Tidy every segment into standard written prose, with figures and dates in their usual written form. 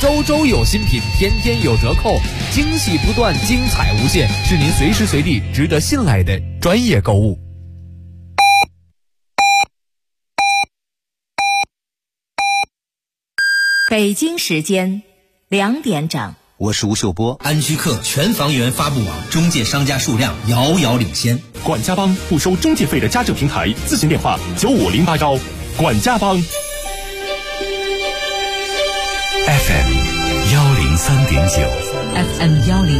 周周有新品，天天有折扣，惊喜不断，精彩无限，是您随时随地值得信赖的专业购物。 北京时间2点整， 我是吴秀波。 安居客全房源发布网中介商家数量遥遥领先。 管家帮不收中介费的家政平台，咨询电话95081。管家帮 FM 103.9 FM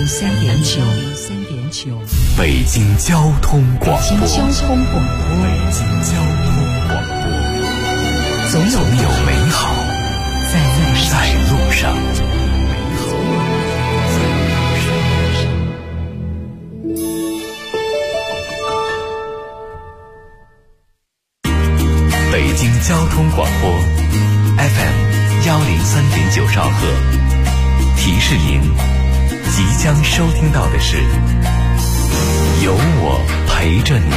103.9， 北京交通广播。 北京交通广播，总有美好在路上。 北京交通广播 FM 103.9兆赫，提示您即将收听到的是有我陪着你。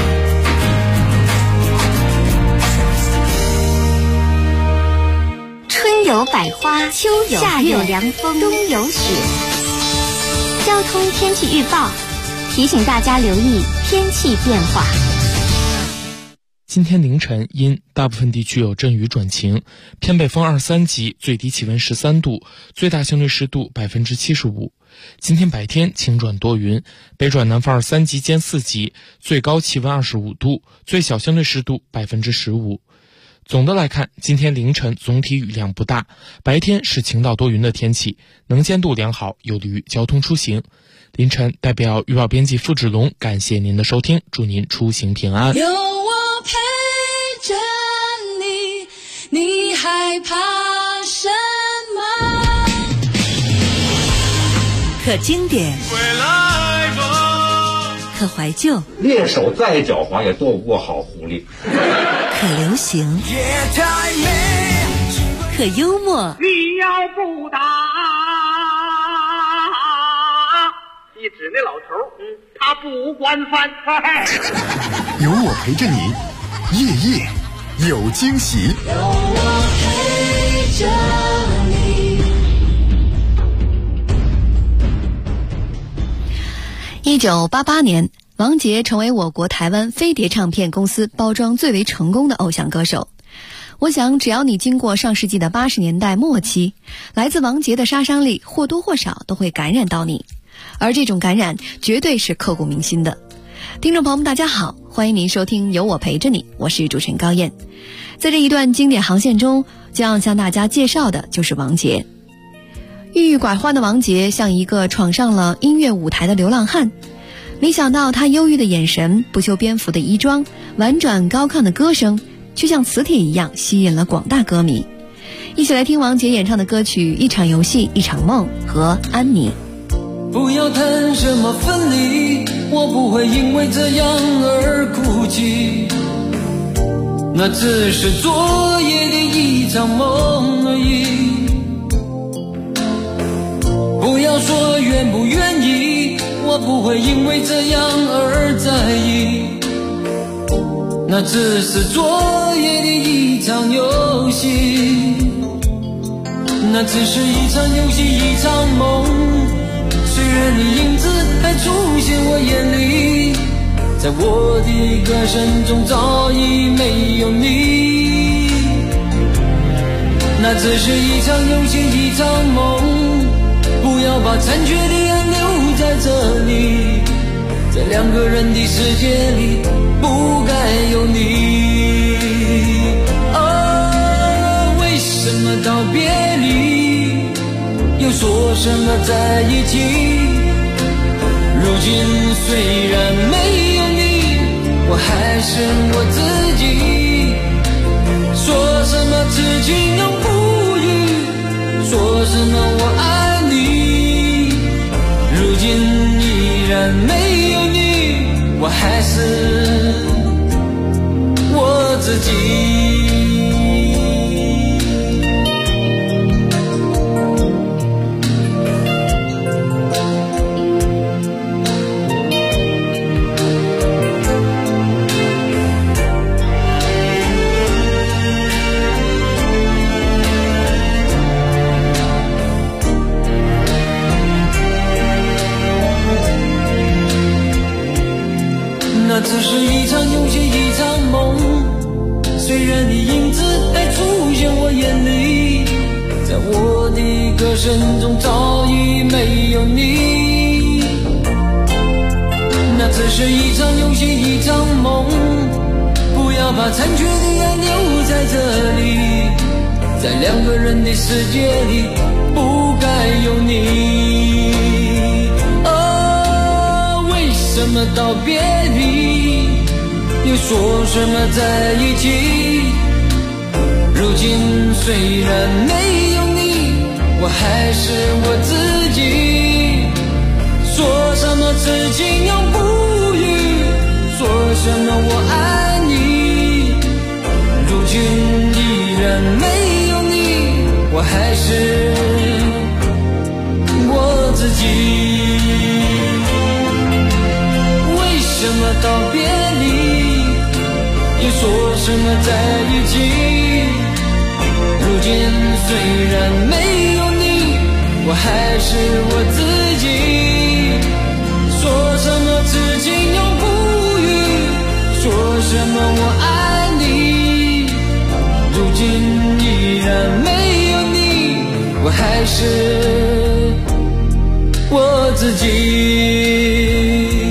春有百花，秋有夏有凉风，冬有雪。交通天气预报提醒大家留意天气变化。 今天凌晨阴，大部分地区有阵雨转晴，偏北风2、3级，最低气温13度，最大相对湿度75%。今天白天晴转多云，北转南风2、3级兼4级，最高气温25度，最小相对湿度15%。总的来看，今天凌晨总体雨量不大，白天是晴到多云的天气，能见度良好，有利于交通出行。凌晨代表预报编辑付志龙感谢您的收听，祝您出行平安。 有我陪着你，你害怕什么？ 可经典，可怀旧， 猎手再狡猾也斗不过好狐狸。 可流行，可幽默。 你要不打，一指那老头，他不管饭。 有我陪着你，夜夜有惊喜。 有我陪着你。1988年，王杰成为我国台湾飞碟唱片公司包装最为成功的偶像歌手。我想只要你经过上世纪的80年代末期，来自王杰的杀伤力或多或少都会感染到你，而这种感染绝对是刻骨铭心的。听众朋友们大家好，欢迎您收听有我陪着你，我是主持人高燕。在这一段经典航线中，将要向大家介绍的就是王杰。郁郁寡欢的王杰像一个闯上了音乐舞台的流浪汉，没想到他忧郁的眼神，不修边幅的衣装，婉转高亢的歌声，却像磁铁一样吸引了广大歌迷。一起来听王杰演唱的歌曲《一场游戏一场梦》和《安妮》。 不要谈什么分离，我不会因为这样而哭泣，那只是昨夜的一场梦而已。不要说愿不愿意，我不会因为这样而在意，那只是昨夜的一场游戏，那只是一场游戏一场梦。虽然你影子还出现我眼里，在我的歌声中早已没有你，那只是一场游戏一场梦。不要把残缺的爱留在这里，在两个人的世界里不该有你。为什么道别离，又说什么在一起？如今虽然没有你，我还是我自己。说什么痴情永不渝，说什么我爱你，如今依然没有你，我还是我自己。 这是一场游戏，一场梦。虽然你影子还出现我眼里，在我的歌声中早已没有你。那只是一场游戏，一场梦。不要把残缺的爱留在这里，在两个人的世界里不该有你。为什么道别离，又说什么在一起？如今虽然没有你，我还是我自己。说什么此情永不渝，说什么我爱你，如今依然没有你，我还是我自己。为什么道别离，又说什么在一起？如今虽然没有你，我还是我自己。说什么此情永不渝，说什么我爱你，如今依然没有你，我还是我自己。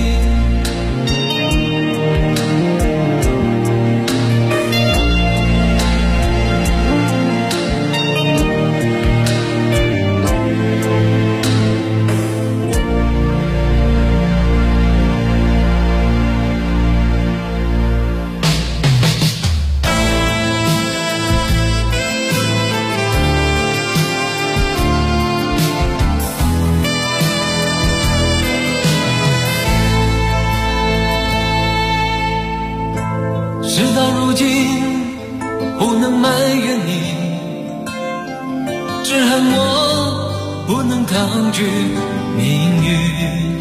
事到如今不能埋怨你，只恨我不能抗拒命运。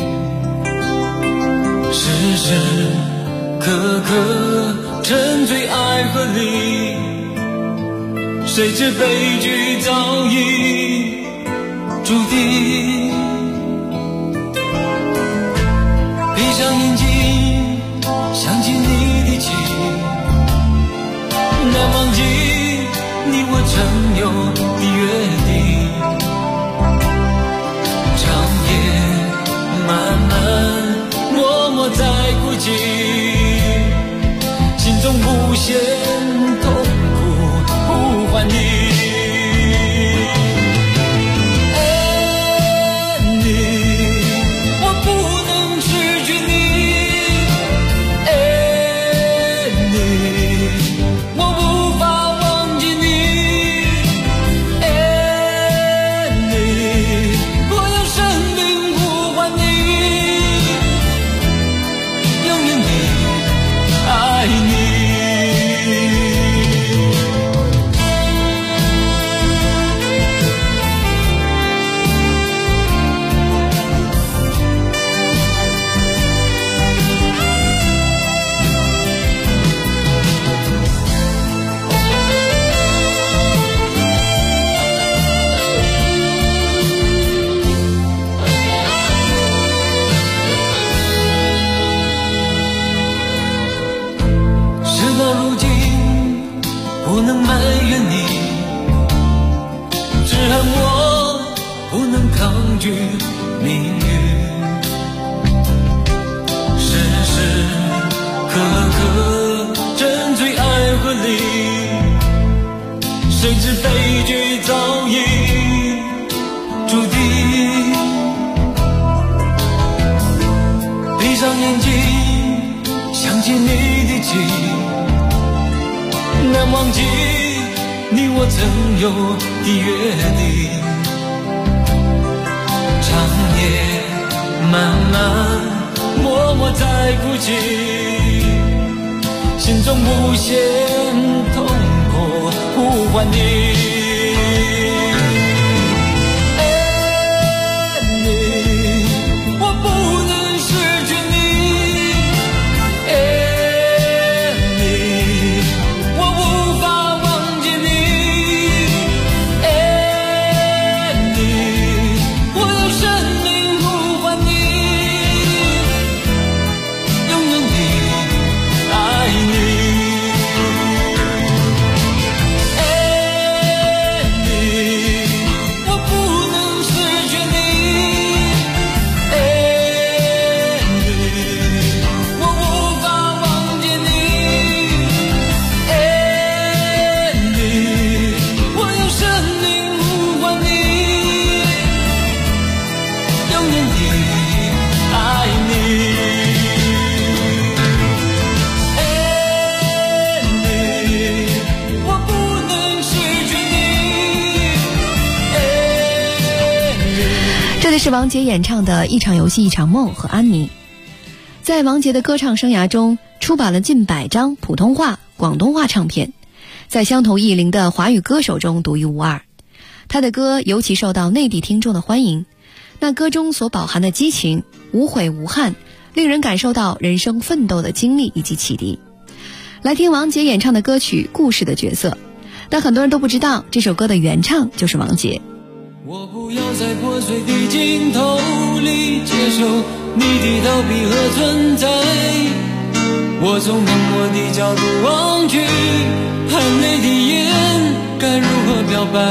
时时刻刻沉醉爱河里，谁知悲剧早已注定。闭上眼睛想起你的情，难忘记你我曾有的约定。长夜漫漫，默默在哭泣，心中无限痛苦呼唤你。不能埋怨你，只恨我不能抗拒命运。时时刻刻沉醉爱河里，谁知悲剧早已注定。闭上眼睛想起你的情，难忘记你我曾有的约定。长夜漫漫，默默在哭泣，心中无限痛苦呼唤你。 这里是王杰演唱的《一场游戏一场梦》和安妮。在王杰的歌唱生涯中，出版了近100张普通话、广东话唱片，在相同艺龄的华语歌手中独一无二。他的歌尤其受到内地听众的欢迎，那歌中所饱含的激情、无悔无憾，令人感受到人生奋斗的经历以及启迪。来听王杰演唱的歌曲《故事的角色》，但很多人都不知道这首歌的原唱就是王杰。 我不要在破碎的镜头里接受你的逃避和存在，我从冷漠的角度望去，含泪的眼该如何表白？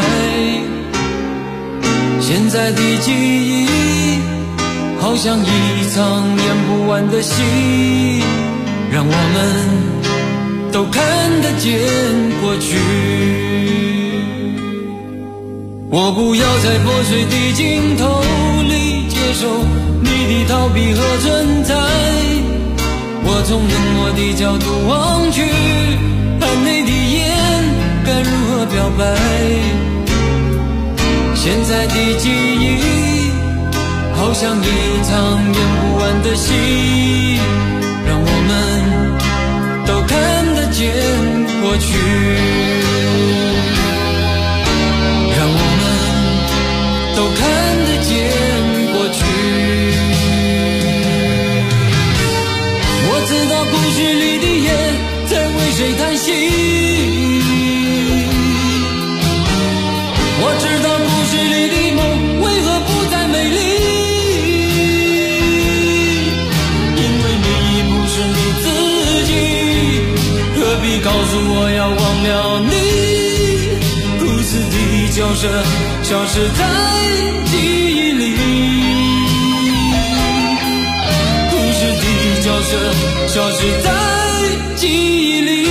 现在的记忆好像一场演不完的戏，让我们都看得见过去。我不要在破碎的镜头里接受你的逃避和存在，我从冷漠的角度望去，含泪的眼该如何表白？现在的记忆好像一场演不完的戏，让我们都看得见过去，让我们都看得见过去。我知道故事里的夜在为谁叹息，我知道故事里的梦为何不再美丽，因为你已不是你自己，何必告诉我要忘了你？故事的角色消失在记忆里，故事的角色消失在记忆里。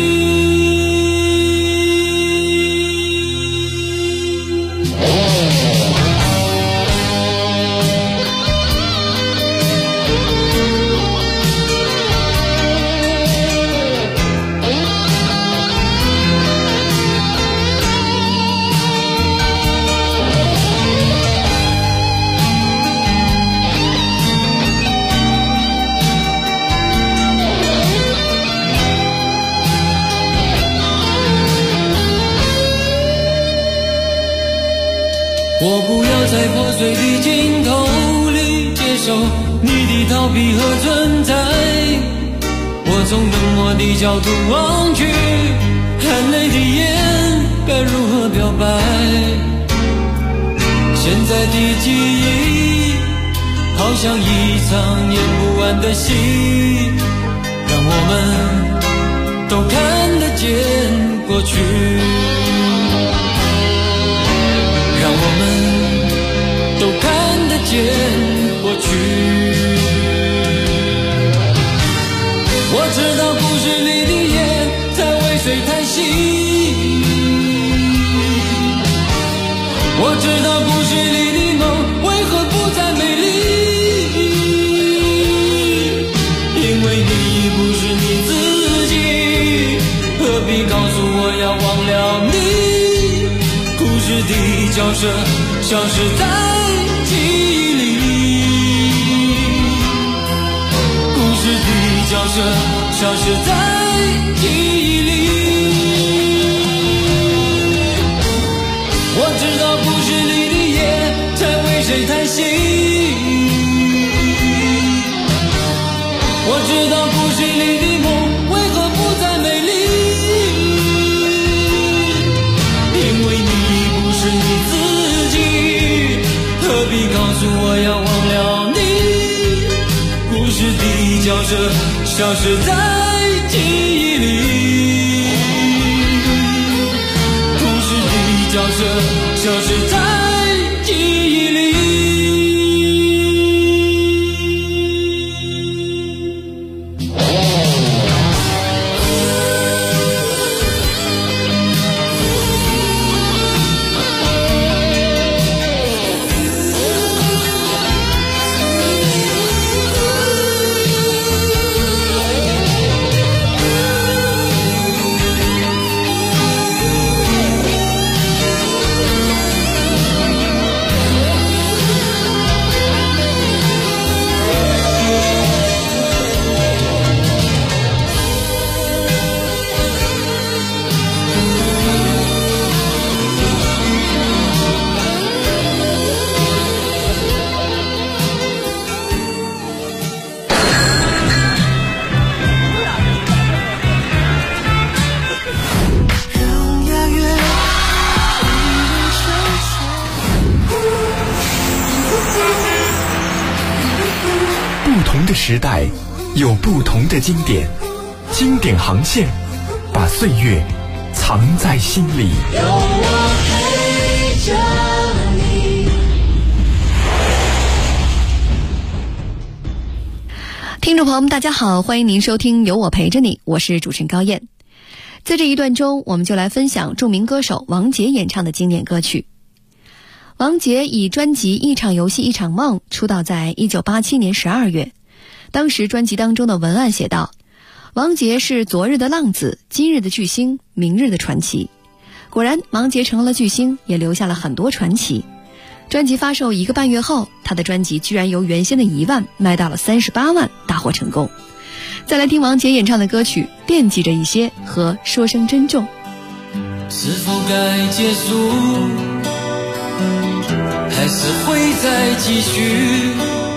我不要在破碎的镜头里接受你的逃避和存在，我从冷漠的角度望去，含泪的眼该如何表白？现在的记忆好像一场演不完的戏，让我们都看得见过去，让我们都看得见过去。我知道故事里的夜在为谁叹息，我知道故事里的梦为何不再美丽，因为你已不是你自己，何必告诉我要忘了你？故事的角色消失在记忆里，故事的角色消失在记忆里。我知道故事里的夜在为谁叹息，我知道故事里的梦为何不再美丽，因为你已不是你自己，何必告诉我要忘了你？故事的角色消失在记忆里，故事的角色消失在记忆里。 同的时代，有不同的经典，经典航线，把岁月藏在心里。有我陪着你。 听众朋友们，大家好，欢迎您收听《有我陪着你》，我是主持人高燕。在这一段中，我们就来分享著名歌手王杰演唱的经典歌曲。王杰以专辑《一场游戏一场梦》出道在1987年12月。当时专辑当中的文案写道：王杰是昨日的浪子，今日的巨星，明日的传奇。果然，王杰成了巨星，也留下了很多传奇。专辑发售1个半月后，他的专辑居然由原先的1万卖到了38万，大获成功。再来听王杰演唱的歌曲《惦记着一些》和《说声珍重》。 是否该结束，还是会再继续？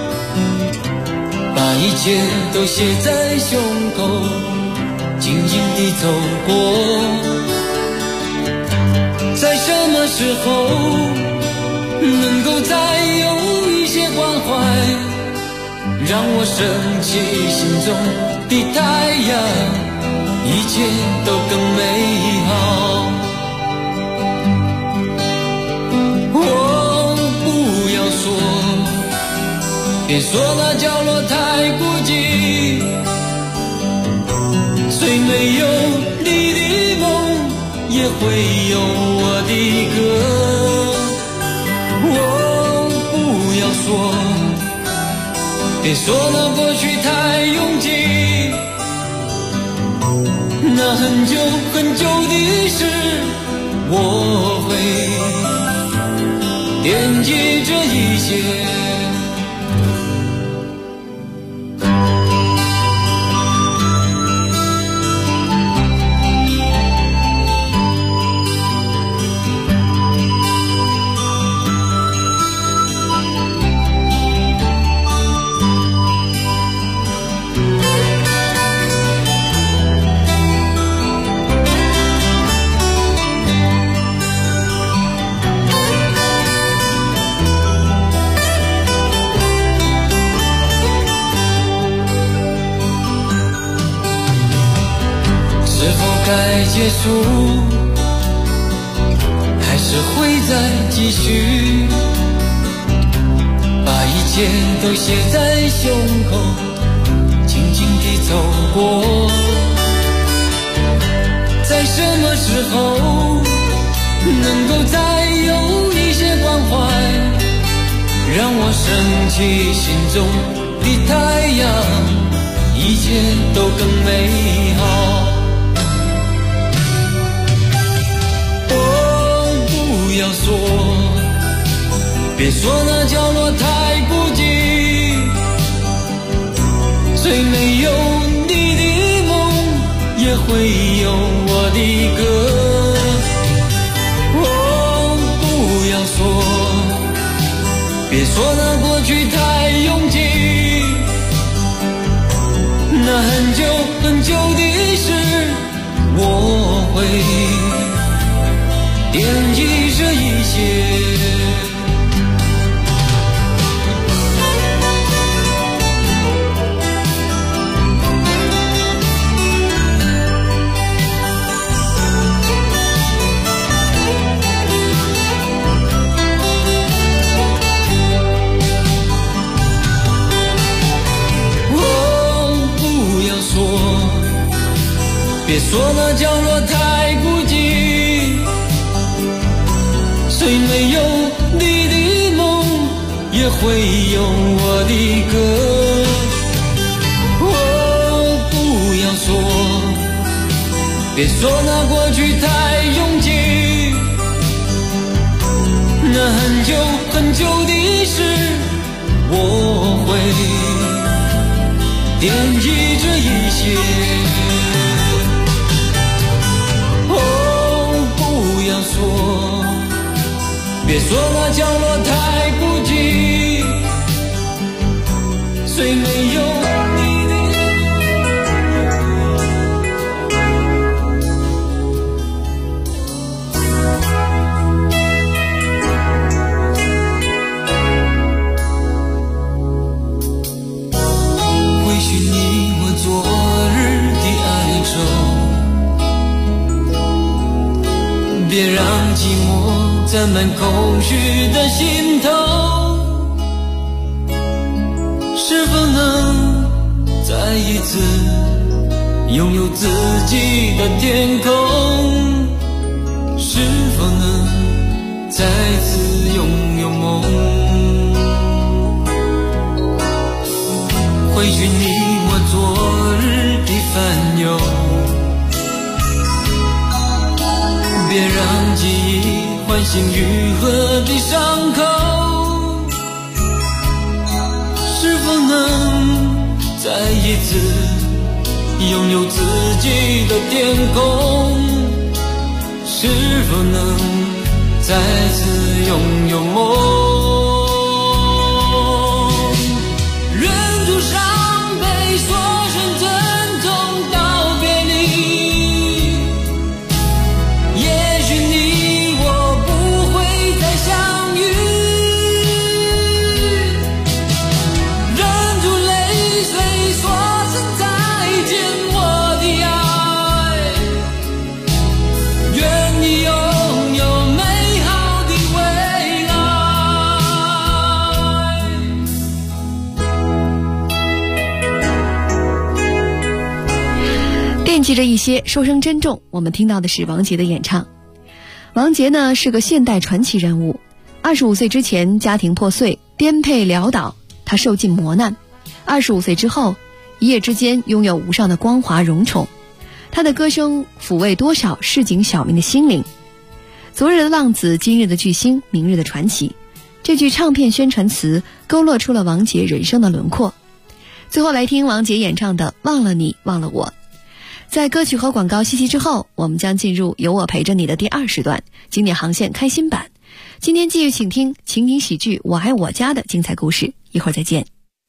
把一切都写在胸口，静静地走过。在什么时候能够再有一些关怀，让我升起心中的太阳，一切都更美好。不要说，别说那角落太孤寂，虽没有你的梦，也会有我的歌。不要说，别说那过去太拥挤，那很久很久的事，我会惦记着一些。结束，还是会再继续？把一切都写在胸口，静静地走过。在什么时候能够再有一些关怀，让我升起心中的太阳，一切都更美好。不要说，别说那角落太孤寂，虽没有你的梦，也会有我的歌。不要说，别说那过去太拥挤，那很久很久的事，我会惦记着一些。不要说，别说那角落太孤寂，虽没有你的梦，也会有我的歌。不要说，别说那过去太拥挤，那很久很久的事，我会惦记着一些。不要说，别说那角落太孤寂，虽没有你的。 满空虚的心头，是否能再一次拥有自己的天空？是否能再次拥有梦？回去你我昨日的烦忧，别让记忆唤醒愈合的伤口。是否能再一次拥有自己的天空？是否能再次拥有梦？忍住伤悲，说声珍重道别离。也许你我不会再相遇，忍住泪水，说声再见，我的爱。愿你拥有美好的未来。 惦记着一些，说声珍重。我们听到的是王杰的演唱。王杰呢是个现代传奇人物，25岁之前家庭破碎，颠沛潦倒，他受尽磨难。25岁之后，一夜之间拥有无上的光华荣宠。他的歌声抚慰多少市井小民的心灵。昨日的浪子，今日的巨星，明日的传奇。这句唱片宣传词勾勒出了王杰人生的轮廓。最后来听王杰演唱的《忘了你忘了我》。在歌曲和广告信息之后，我们将进入有我陪着你的第2时段，经典航线开心版。今天继续请听情景喜剧《我爱我家》的精彩故事，一会儿再见。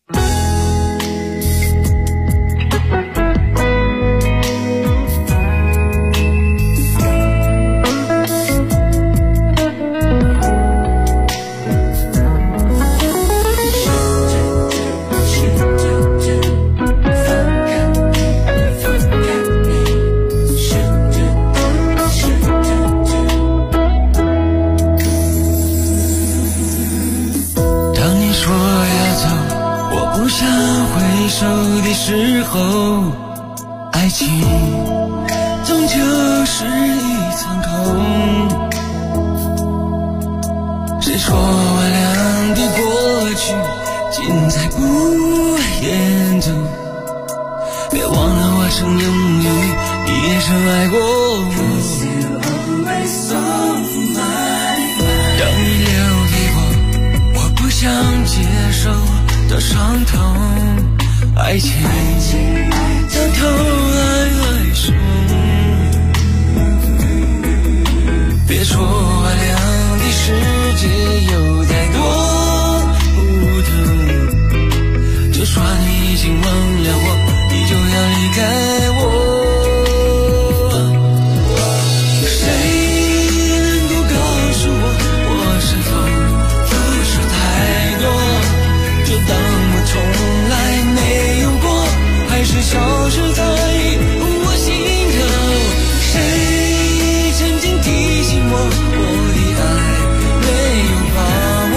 手的时候，爱情终究是一场空。谁说我俩的过去尽在不言中？别忘了我曾拥有你，你也曾爱过我。当你留给我我不想接受的伤痛，爱情到头来还是别说我俩的世界有太多不同，就算你已经忘了我，你就要离开我。谁能够告诉我，我是否付出太多，就当我从来没有过，还是消失在我心头。谁曾经提醒我，我的爱没有保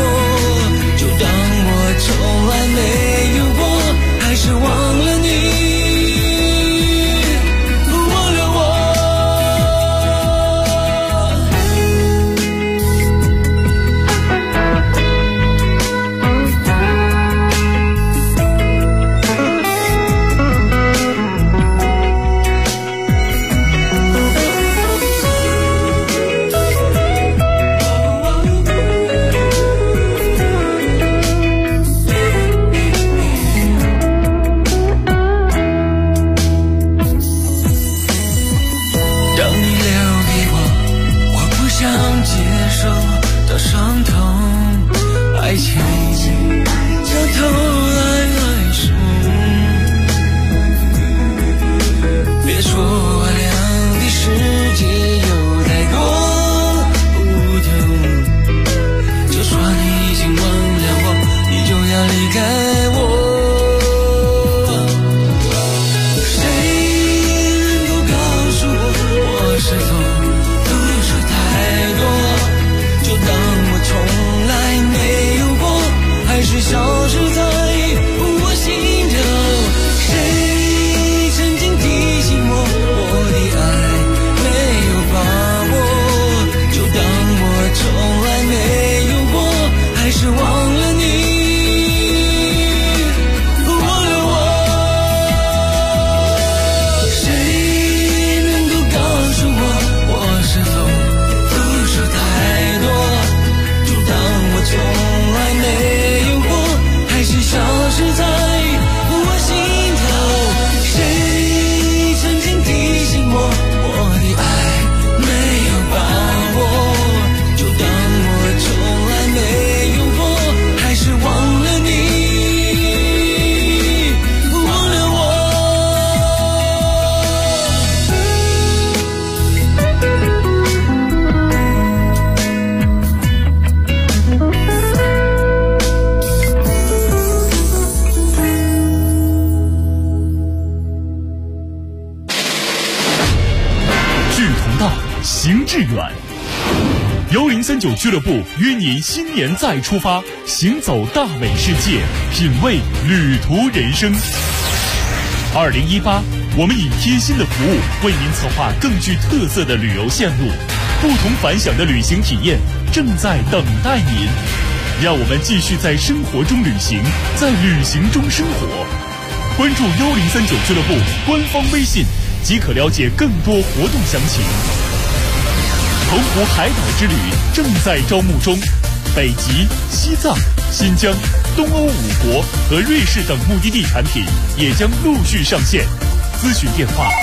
行致远。1039俱乐部约您新年再出发，行走大美世界，品味旅途人生。2018，我们以贴心的服务为您策划更具特色的旅游线路，不同凡响的旅行体验正在等待您。让我们继续在生活中旅行，在旅行中生活。关注1039俱乐部官方微信，即可了解更多活动详情。澎湖海岛之旅正在招募中，北极、西藏、新疆、东欧5国和瑞士等目的地产品也将陆续上线。咨询电话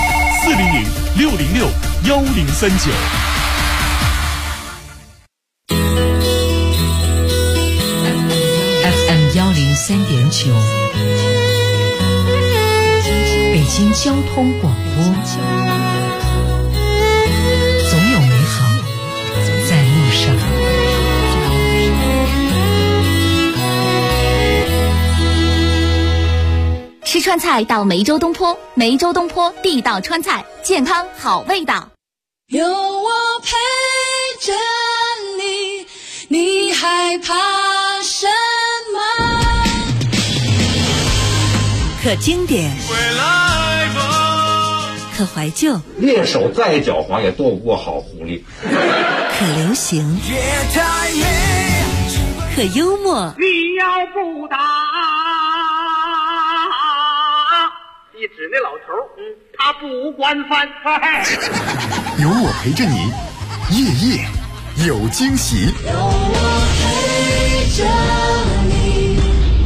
400-606-1039。 FM 103.9，北京交通广播，总有美好在路上。 吃川菜到梅州东坡，梅州东坡地道川菜，健康好味道。 有我陪着你，你害怕什么？ 可经典，可怀旧， 猎手再狡猾也斗不过好狐狸。 可流行，可幽默。 你要不打，一指那老头，他不惯犯。 有我陪着你，夜夜有惊喜。 有我陪着你。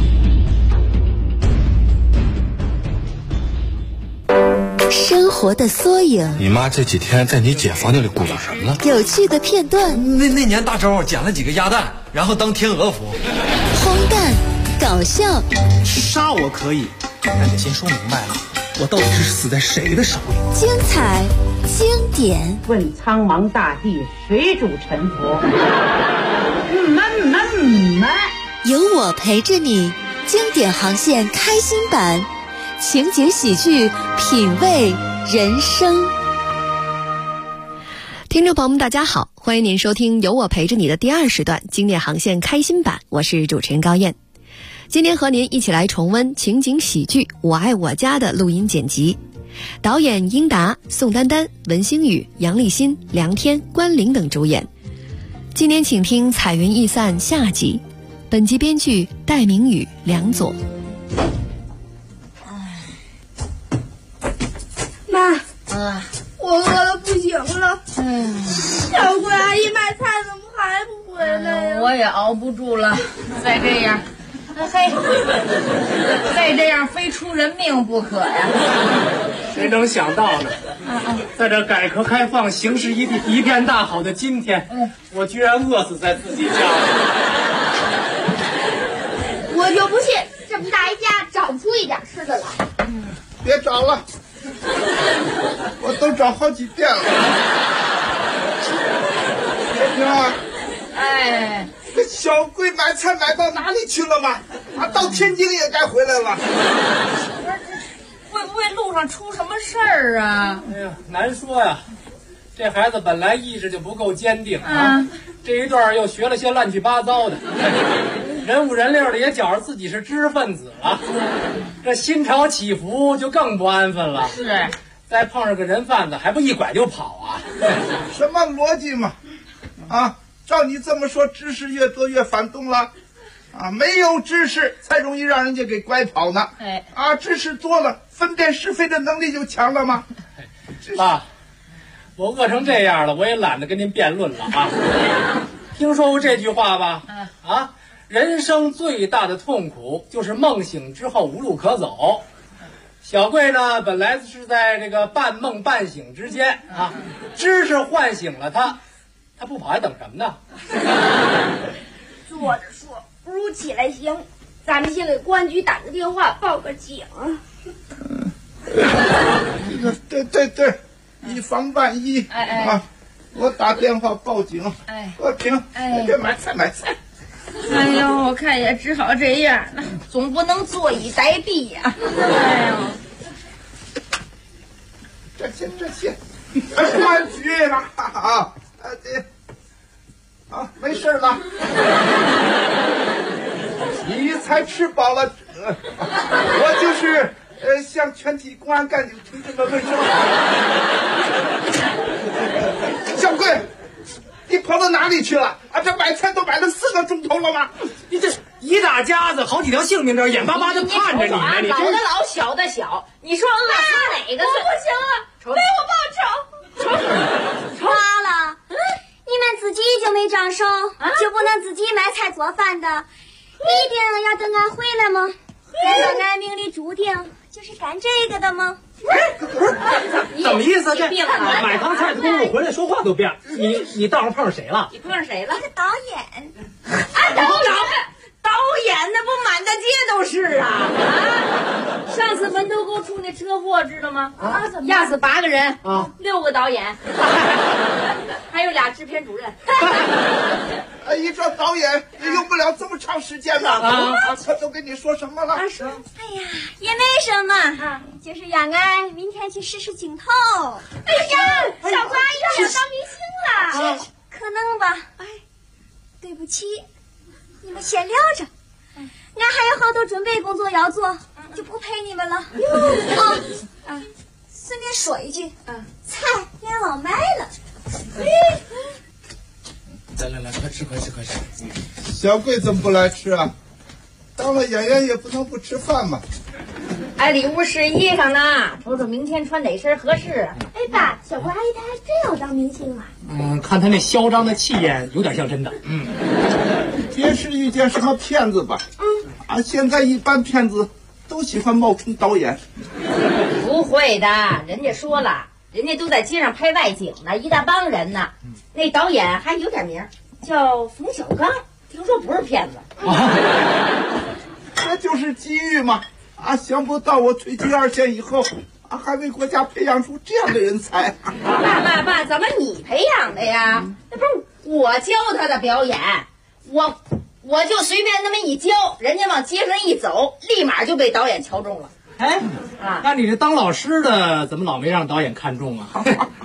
生活的缩影， 你妈这几天在你姐房间里鼓捣什么呢？ 有趣的片段。 那年大周捡了几个鸭蛋，然后当天鹅服。 荒诞，搞笑。 杀我可以，但得先说明白了，我到底是死在谁的手里？ 精彩，经典。 问苍茫大地，谁主沉浮？ 有我陪着你，经典航线开心版。情景喜剧，品味人生。听众朋友们大家好，欢迎您收听有我陪着你的第2时段经典航线开心版，我是主持人高燕。今天和您一起来重温情景喜剧《我爱我家》的录音剪辑，导演英达、宋丹丹、文星宇、杨立新、梁天、关凌等主演。今天请听彩云易散下集，本集编剧戴明宇、梁左。 妈，我饿得不行了。小桂阿姨买菜怎么还不回来呀？ 我也熬不住了，再这样，再这样非出人命不可呀！ 谁能想到呢？在这改革开放、形势一片大好的今天，我居然饿死在自己家了。 我就不信这么大一家找不出一点吃的来。 别找了。我都找好几遍了。小平啊，这小桂买菜买到哪里去了吗？到天津也该回来了。 会不会路上出什么事儿啊？ 哎呀，难说呀。这孩子本来意志就不够坚定啊，这一段又学了些乱七八糟的，人五人六的也觉着自己是知识分子了，这心潮起伏就更不安分了。 是， 再碰上个人贩子，还不一拐就跑啊？ 什么逻辑嘛？照你这么说，知识越多越反动了。没有知识才容易让人家给拐跑呢。知识多了，分辨是非的能力就强了吗？ 爸，我饿成这样了，我也懒得跟您辩论了啊。听说过这句话吧？人生最大的痛苦就是梦醒之后无路可走。小桂呢，本来是在这个半梦半醒之间知识唤醒了他不跑还等什么呢？ 坐着说不如起来行，咱们先给公安局打个电话报个警。 对，以防万一我打电话报警。和平，别买菜。 哎呦，我看也只好这样了，总不能坐以待毙呀。哎呦， 这些， 川剧了没事了，你才吃饱了，我就是向全体公安干警同志们问声好。小贵，你跑到哪里去了？这买菜都买了4个钟头了吗？ 你这一大家子好几条性命这眼巴巴的盼着你呢，你老的老，小的小，你说饿死哪个？我不行了，给我报仇！ 妈了，你们自己就没长手，就不能自己买菜做饭的，一定要等俺回来吗？难道俺命里注定就是干这个的吗？ 怎么意思？这买趟菜偷了回来说话都变。你道上碰上谁了？ 你碰上谁了？ 那个导演。 导演那不满大街都是啊！上次门头沟出那车祸知道吗？压死8个人，6个导演，还有俩制片主任。 一这导演也用不了这么长时间了他都跟你说什么了？ 说，哎呀，也没什么就是让俺明天去试试镜头。哎呀，小瓜又要当明星了，可能吧？对不起，你们先聊着，俺还有好多准备工作要做，就不陪你们了。顺便说一句，菜俺忘买了。 来，快吃！ 小贵怎么不来吃啊？当了演员也不能不吃饭嘛。 礼物试衣裳呢，瞅瞅明天穿哪身合适。 爸，小郭阿姨她还真要当明星啊？ 看她那嚣张的气焰，有点像真的。 别是遇见什么骗子吧？现在一般骗子都喜欢冒充导演。 不会的，人家说了，人家都在街上拍外景呢，一大帮人呢。那导演还有点名，叫冯小刚，听说不是骗子。 这就是机遇嘛！想不到我退居2线以后，还为国家培养出这样的人才。 爸，怎么你培养的呀？那不是我教他的表演，我就随便那么一教，人家往街上一走，立马就被导演瞧中了。 那你这当老师的怎么老没让导演看中啊？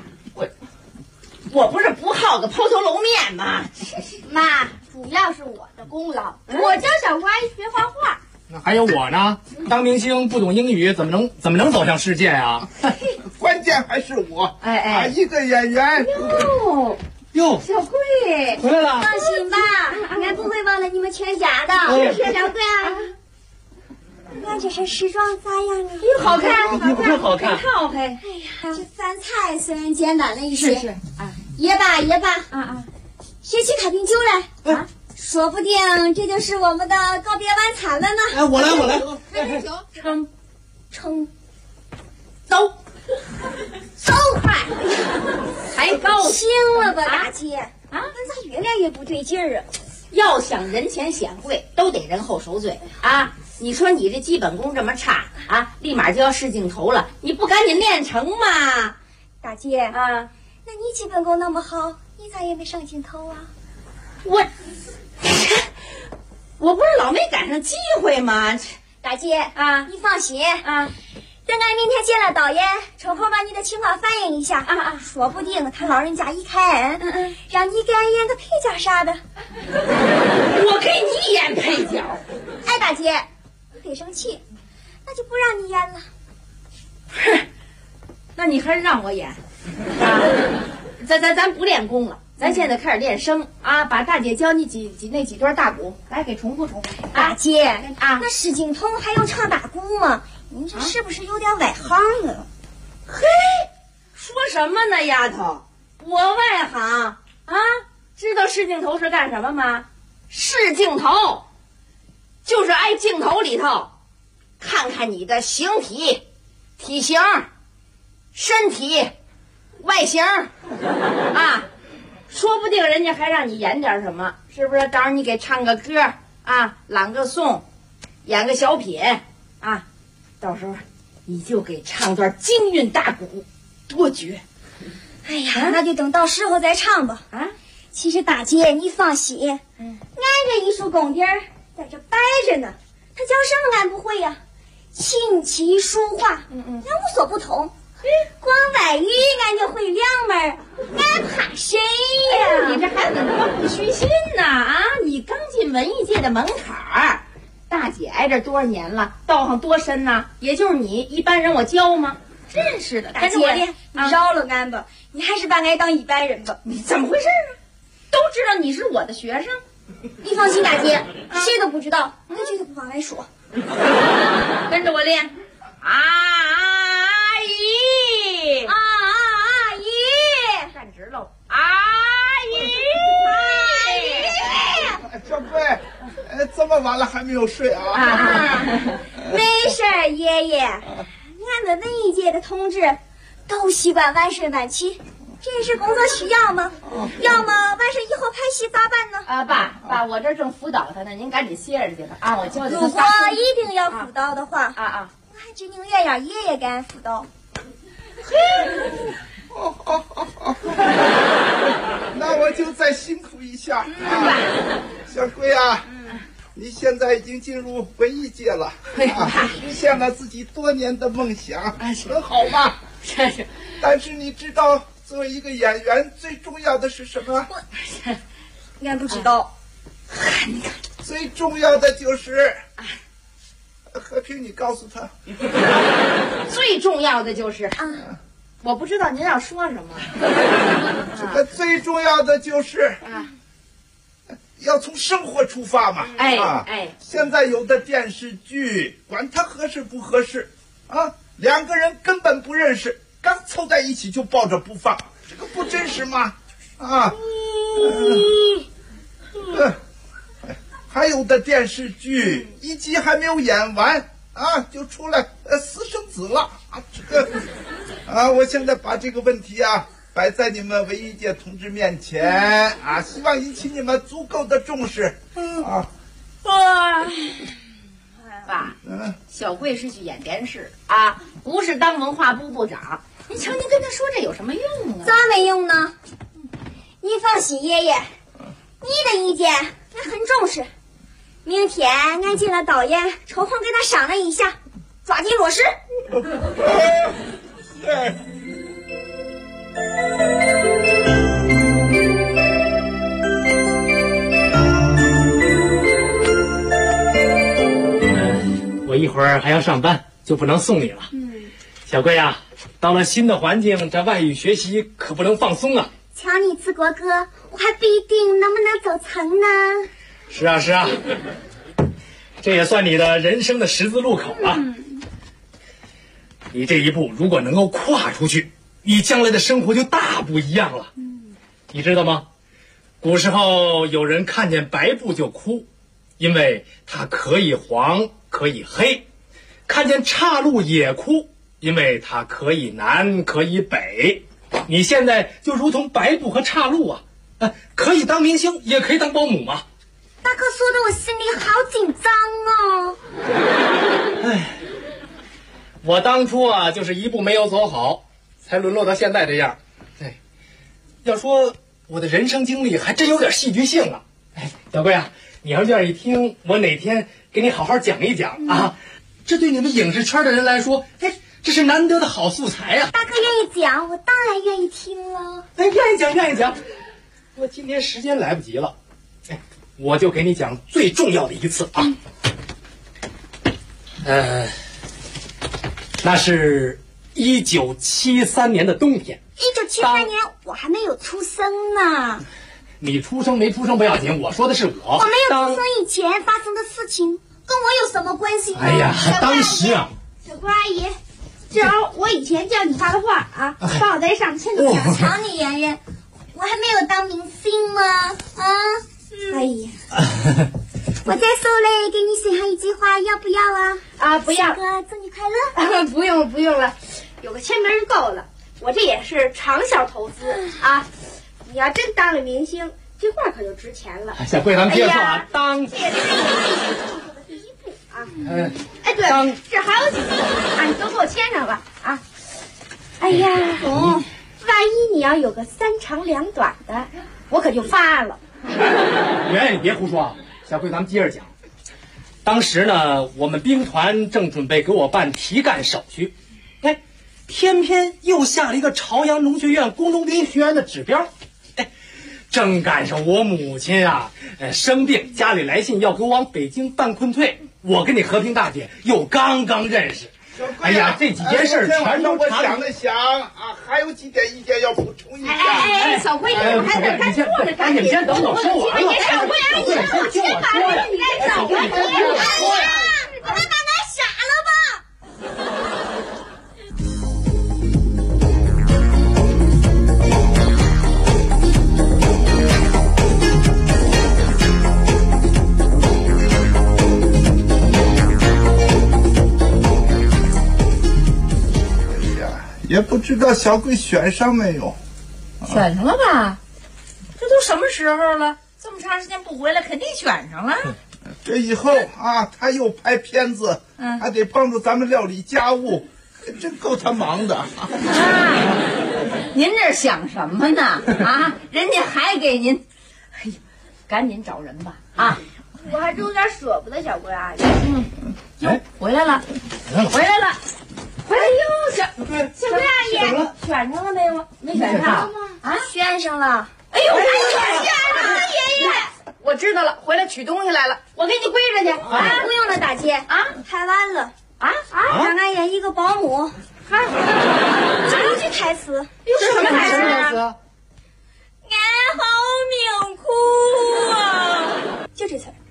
我不是不好个抛头露面吗？ 妈，主要是我的功劳，我教小郭阿姨学画画。 那还有我呢，当明星不懂英语，怎么能走向世界啊？ 关键还是我，一个演员。 哟， 小贵回来了， 放心吧，俺不会忘了你们全家的。小贵俺这身时装咋样啊？ 好看， 好看，套配。哎呀，这饭菜虽然简单了一些，也罢，学起开瓶酒来说不定这就是我们的告别晚餐了呢。 我来， 开瓶酒，称， 走快，还高兴了吧，大姐？俺咋越来越不对劲儿啊？ 要想人前显贵，都得人后受罪啊！你说你这基本功这么差立马就要试镜头了，你不赶紧练成吗？ 大姐那你基本功那么好，你咋也没上镜头啊？ 我不是老没赶上机会吗？ 大姐你放心等俺明天见了导演，抽空把你的情况反映一下说不定他老人家一开恩让你给俺演个配角啥的。 我给你演配角？ 大姐别生气，那就不让你演了。 那你还是让我演咱不练功了，咱现在开始练声把大姐教你那几段大鼓来给重复大姐那试镜头还用唱大鼓吗？您这是不是有点外行了？ 嘿，说什么呢，丫头？我外行知道试镜头是干什么吗？试镜头就是挨镜头里头看看你的形体、体型、身体、外形说不定人家还让你演点什么，是不是？当然你给唱个歌朗个诵，演个小品到时候你就给唱段京韵大鼓，多绝！ 哎呀那就等到时候再唱吧其实大姐你放心俺这艺术功底儿在这摆着呢，他教什么俺不会呀？琴棋书画俺无所不通， 光买鱼俺就会两门，俺怕谁呀？ 你这孩子怎么不虚心呢？啊，你刚进文艺界的门槛儿，大姐挨这多少年了，道行多深呐？也就是你一般人我教吗？真是的， 大姐，你饶了俺吧，你还是把俺当一般人吧。 你怎么回事啊？都知道你是我的学生。 你放心，大姐，谁都不知道，俺绝对不往外说。 跟着我练。阿姨， 阿姨， 站直喽！阿姨， 小贵，这么晚了还没有睡啊？ 没事儿，爷爷，俺们文艺界的同志都习惯晚睡晚起，这也是工作需要吗？要么晚上以后拍戏咋办呢？ 爸，我这正辅导他呢，您赶紧歇着去吧。啊，我教教他。 如果一定要辅导的话，我还真宁愿让爷爷给俺辅导。 那我就再辛苦一下。小贵啊，你现在已经进入文艺界了，实现了自己多年的梦想，很好吧？但是你知道作为一个演员最重要的是什么？ 俺不知道。 你看，最重要的就是和平，你告诉他。 最重要的就是我不知道您要说什么。 这个最重要的就是要从生活出发嘛。现在有的电视剧，管它合适不合适啊，两个人根本不认识，刚凑在一起就抱着不放，这个不真实吗？还有的电视剧一集还没有演完就出来私生子了这个我现在把这个问题摆在你们文艺界同志面前希望引起你们足够的重视爸，小贵是去演电视不是当文化部部长。您瞧，您跟他说这有什么用啊？ 咋没用呢？你放心，爷爷，你的意见俺很重视。明天俺见了导演，抽空跟他商量一下，抓紧落实。 我一会儿还要上班，就不能送你了。小贵啊，到了新的环境，这外语学习可不能放松啊。 瞧你自国歌，我还不一定能不能走成呢。 是啊，这也算你的人生的十字路口了。你这一步如果能够跨出去，你将来的生活就大不一样了。你知道吗？古时候有人看见白布就哭，因为它可以黄可以黑；看见岔路也哭，因为它可以南可以北。你现在就如同白布和岔路可以当明星，也可以当保姆嘛。 大哥说的我心里好紧张哦。 我当初就是一步没有走好，才沦落到现在这样。要说我的人生经历还真有点戏剧性啊。小贵你要愿意听，我哪天给你好好讲一讲这对你们影视圈的人来说，这是难得的好素材啊。 大哥愿意讲，我当然愿意听了。 愿意讲。我今天时间来不及了，我就给你讲最重要的一次那是1973年的冬天。 1973年我还没有出生呢。 你出生没出生不要紧，我说的是我。 我没有出生以前发生的事情跟我有什么关系呢？ 当时小郭阿姨，只要我以前叫你发的话放我在上千多年。 瞧你妍妍，我还没有当明星吗？阿姨，我在手嘞，给你写上一句话，要不要不要。 哥，祝你快乐。 不用了，有个签名就够了。我这也是长效投资你要真当了明星，这画可就值钱了。 小贵，咱们接着说当。 这也是第一步对，这还有几步你都给我签上吧万一你要有个3长2短的，我可就发了。 你别胡说小贵，咱们接着讲。当时呢，我们兵团正准备给我办提干手续， 偏偏又下了一个朝阳农学院工农兵学员的指标。正赶上我母亲啊，生病，家里来信要给我往北京办困退。我跟你和平大姐又刚刚认识，哎呀，这几件事全都我想了想啊，还有几点意见要补充一下。 小桂，你还在干坐着，赶紧先等我说完了。 小桂，你先把这个你来小桂，哎呀，你还把俺傻了吧？ 也不知道小桂选上没有， 选上了吧？这都什么时候了？这么长时间不回来，肯定选上了。 这以后啊，他又拍片子，还得帮助咱们料理家务，真够他忙的。 您这想什么呢？啊，人家还给您，哎呀，赶紧找人吧！啊， 我还是有点舍不得小桂阿姨。 哟，回来了，回来了。哎呦，小桂阿姨，选上了没有？没选上啊？ 选上了。 哎呦，选上了，爷爷！我知道了，回来取东西来了，我给你归着去。 啊，不用了，大姐啊，拍完了啊，让俺演一个保姆，就一句台词。 这什么台词？ 俺好命苦啊！就这词儿。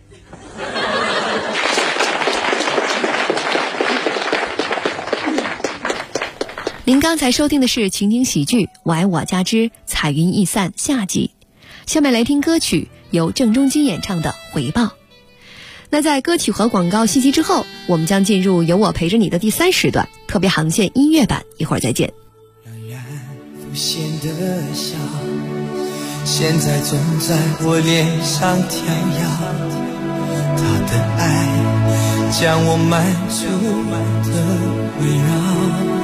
您刚才收听的是情景喜剧《我爱我家之彩云易散》下集，下面来听歌曲由郑中基演唱的《回报》。那在歌曲和广告信息之后，我们将进入有我陪着你的第3时段特别航线音乐版，一会儿再见。 冉冉浮现的笑，现在总在我脸上跳跃，他的爱将我满足的围绕。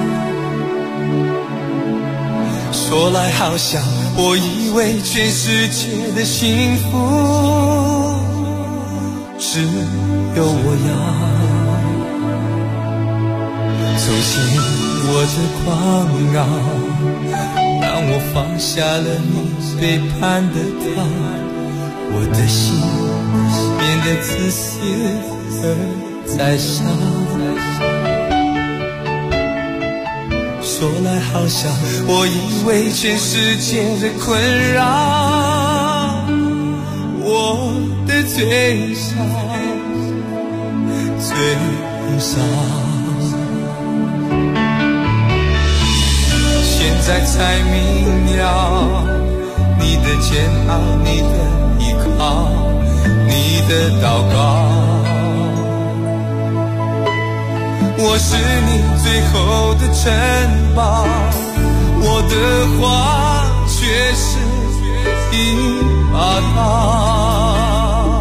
说来好笑，我以为全世界的幸福只有我要，走进我的狂傲，当我放下了你背叛的他，我的心变得自私而宰杀。说来好笑，我以为全世界的困扰，我的最少最少，现在才明了，你的煎熬，你的依靠，你的祷告，我是你最后的城堡，我的话却是一把刀。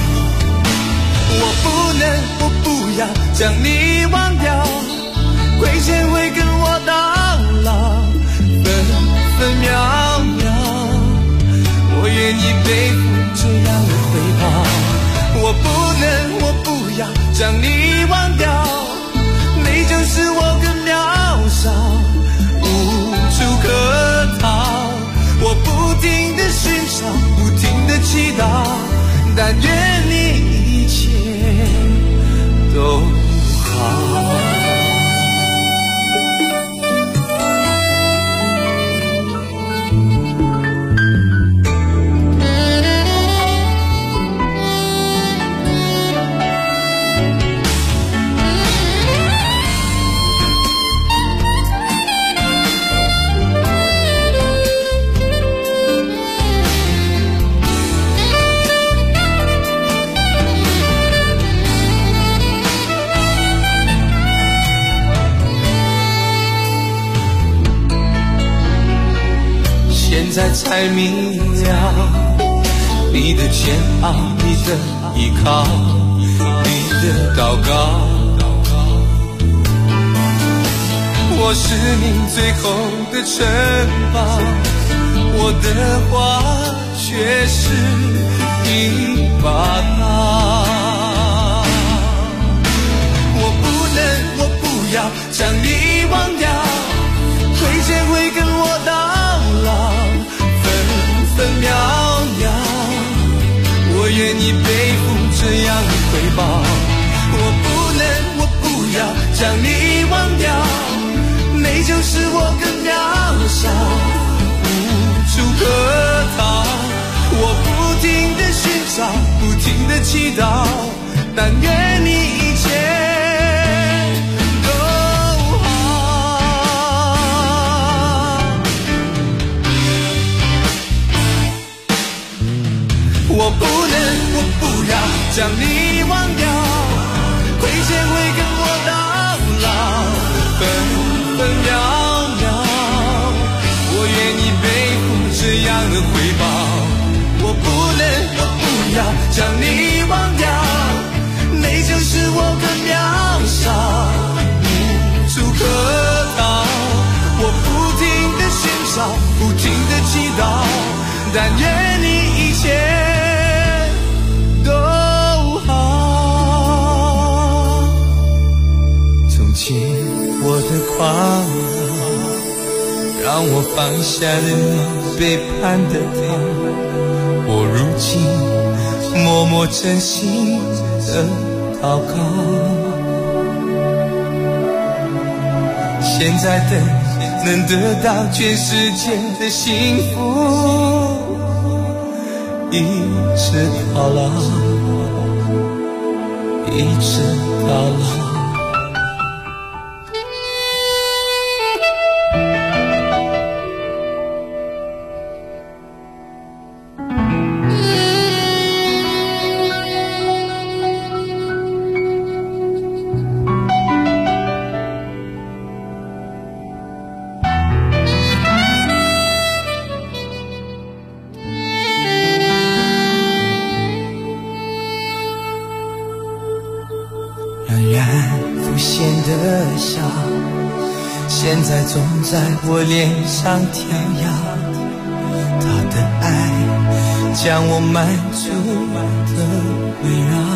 我不要将你忘掉，亏欠会跟我到老，分分秒秒，我愿意背负这样的回报。我不要将你忘掉，你就是我更渺小，无处可逃。我不停地寻找，不停地祈祷，但愿你一切都好。现在才明了，你的煎熬，你的依靠，你的祷告，我是你最后的城堡，我的话却是一把刀。我不要将你忘掉， 就是我更渺小，无处可逃。我不停地寻找，不停地祈祷，但愿你一切都好。我不能，我不要将你忘掉，亏欠会跟我到老，分分秒秒，我愿意背负这样的回报。我不能，我不要将你忘掉，那就是我更渺小，无处可逃。我不停地寻找，不停地祈祷，但愿你一切都好。从前我的狂傲，让我放下了你背叛的他。我如今默默真心的祷告，现在的能得到全世界的幸福，一直到老，一直到老。现在总在我脸上跳跃，他的爱将我满足的围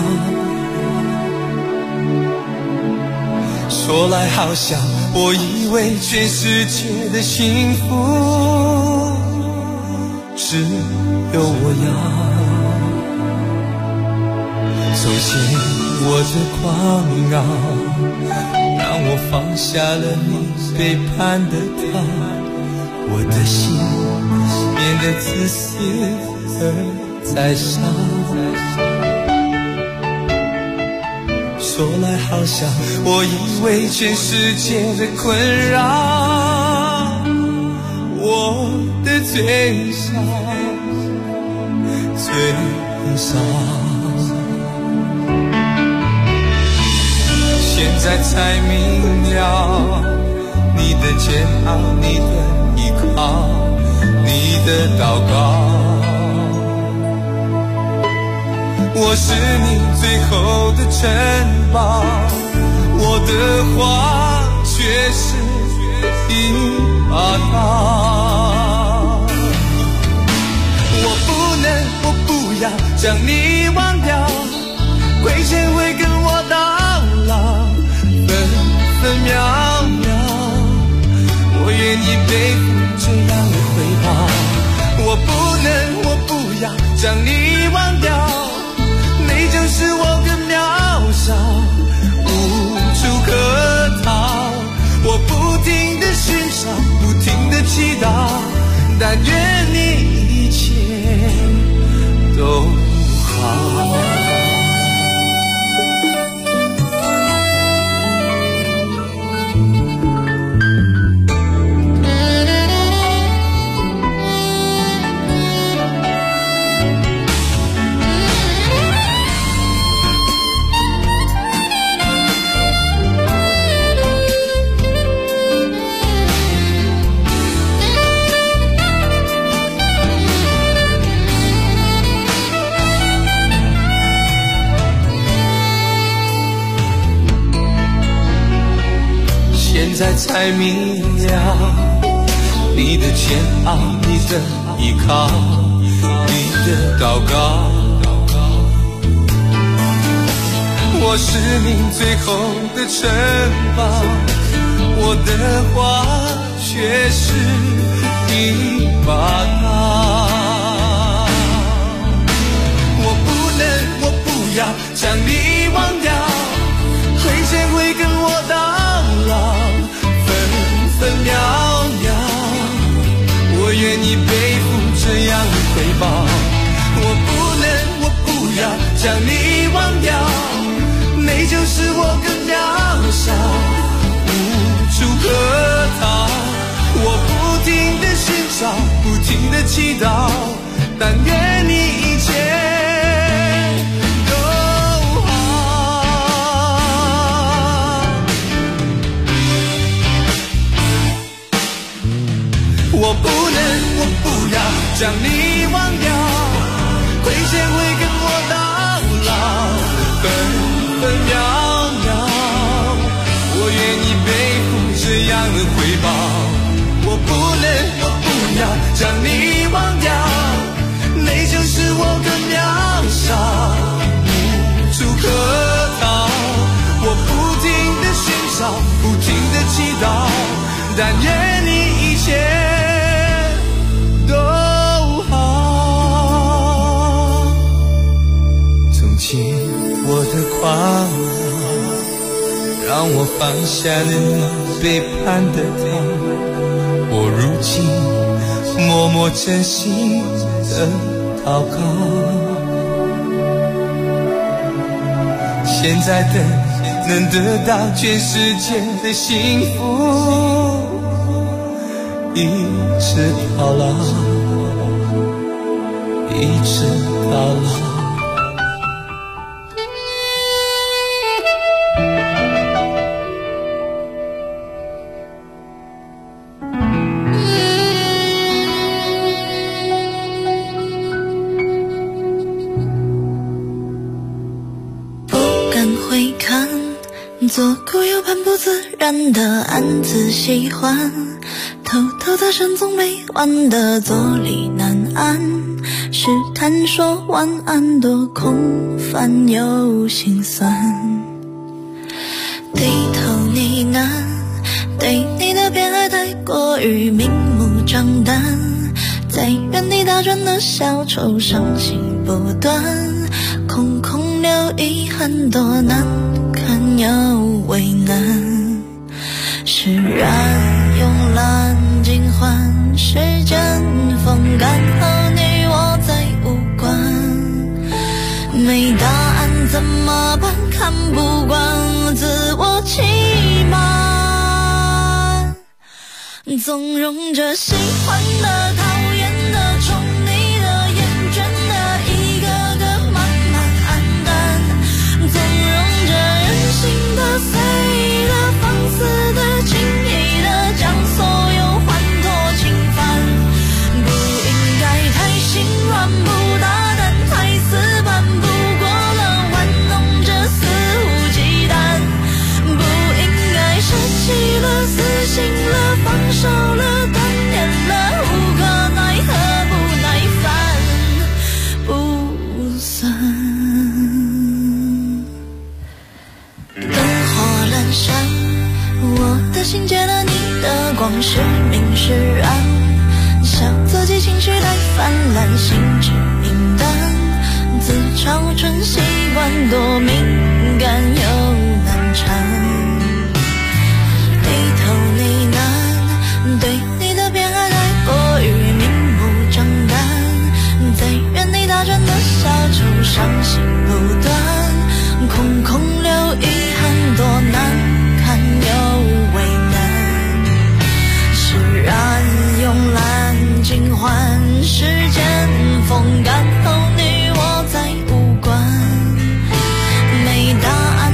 绕，说来好笑，我以为全世界的幸福只有我要。从前我的狂傲，让我放下了你背叛的他，我的心变得自私而宰杀。说来好笑，我以为全世界的困扰，我的最少最少。现在才明了，你的煎熬，你的依靠，你的祷告，我是你最后的城堡，我的话却是一把刀。我不能，我不要将你忘掉，亏欠会跟我到老，分分秒秒，我愿意背负这样的回报。我不能，我不要将你忘掉，那就是我更渺小，无处可逃。我不停地寻找，不停地祈祷，但愿你一切都好。现在才明了，你的煎熬，你的依靠，你的祷告，我是你最后的城堡，我的话却是一把刀。我不能，我不要将你忘掉，亏欠会跟我到老，分分秒将你忘掉，那就是我更渺小，无处可逃。我不停地寻找，不停地祈祷，但愿你一切都好。我不能，我不要将你忘掉，亏欠会跟我到老，分分秒秒，我愿意背负这样的回报。我不能，我不要将你忘掉，那就是我更渺小，无处可逃。我不停地寻找，不停地祈祷，但愿你一切都好。从前我的狂热，让我放下了你，背叛的他。我如今默默真心的祷告，现在的能得到全世界的幸福，一直到老，一直到老。 左顾右盼，不自然的暗自喜欢，偷偷在深总没完的坐立难安，试探说晚安，多空泛又心酸。低头呢喃，对你的偏爱太过于明目张胆，在原地打转的小丑伤心不断，空空留遗憾，多难看又为难，释然慵懒尽欢，时间风干后你我再无关，没答案怎么办？看不惯自我欺瞒，纵容着喜欢的、讨厌的、宠你的、厌倦的，一个个慢慢黯淡，纵容着任性的、随意的、放肆的、轻易的，将所有欢脱侵犯，不应该太心软，不大胆，太死板，不过了玩弄着肆无忌惮，不应该舍弃了、死心了、放手了、断念了，无可奈何，不耐烦，不算。灯火阑珊，我的心借了你的光，是明是暗，笑自己情绪太泛滥，心知明淡，自嘲纯习惯，多敏感又难缠，低头呢喃，对你的偏爱太过于明目张胆，在原地打转的小丑伤心不断，空空留遗憾，多难看又为难，释然慵懒尽欢，时间风干后你我再无关，没答案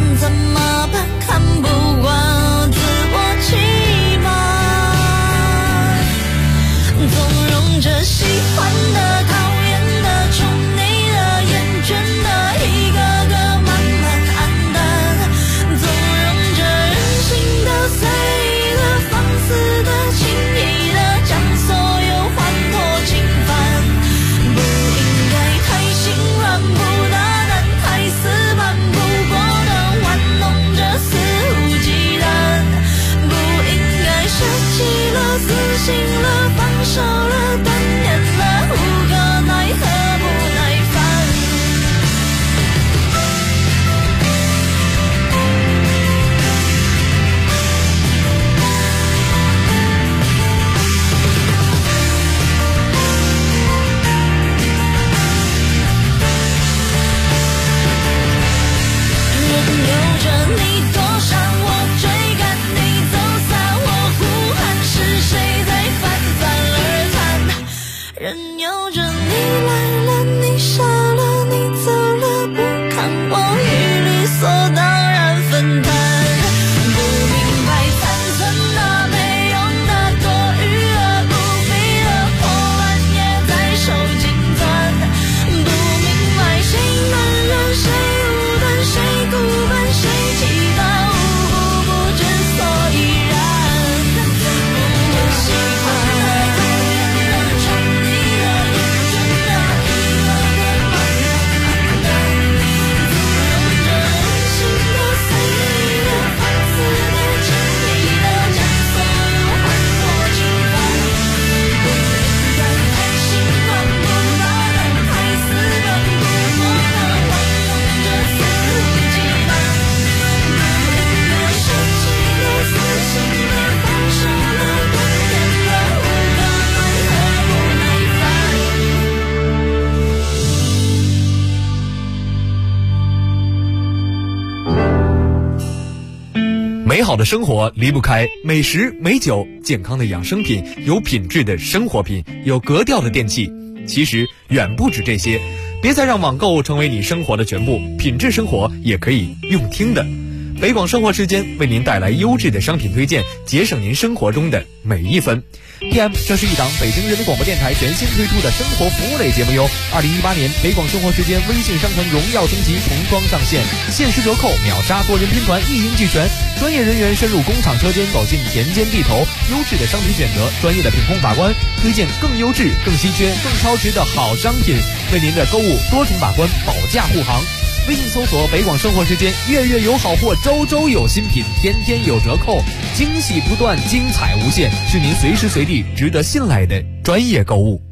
美好的生活离不开美食、美酒、健康的养生品、有品质的生活品、有格调的电器。其实远不止这些，别再让网购成为你生活的全部，品质生活也可以用听的。北广生活时间为您带来优质的商品推荐，节省您生活中的每一分。PM， 这是一档北京人民广播电台全新推出的生活服务类节目哟。2018年北广生活时间微信商城荣耀升级重装上线，限时折扣，秒杀多人拼团，一应俱全。专业人员深入工厂车间，走进田间地头，优质的商品选择，专业的品控把关，推荐更优质、更稀缺、更超值的好商品，为您的购物多重把关，保驾护航。微信搜索北广生活时间，月月有好货，周周有新品，天天有折扣，惊喜不断，精彩无限，是您随时随地值得信赖的专业购物。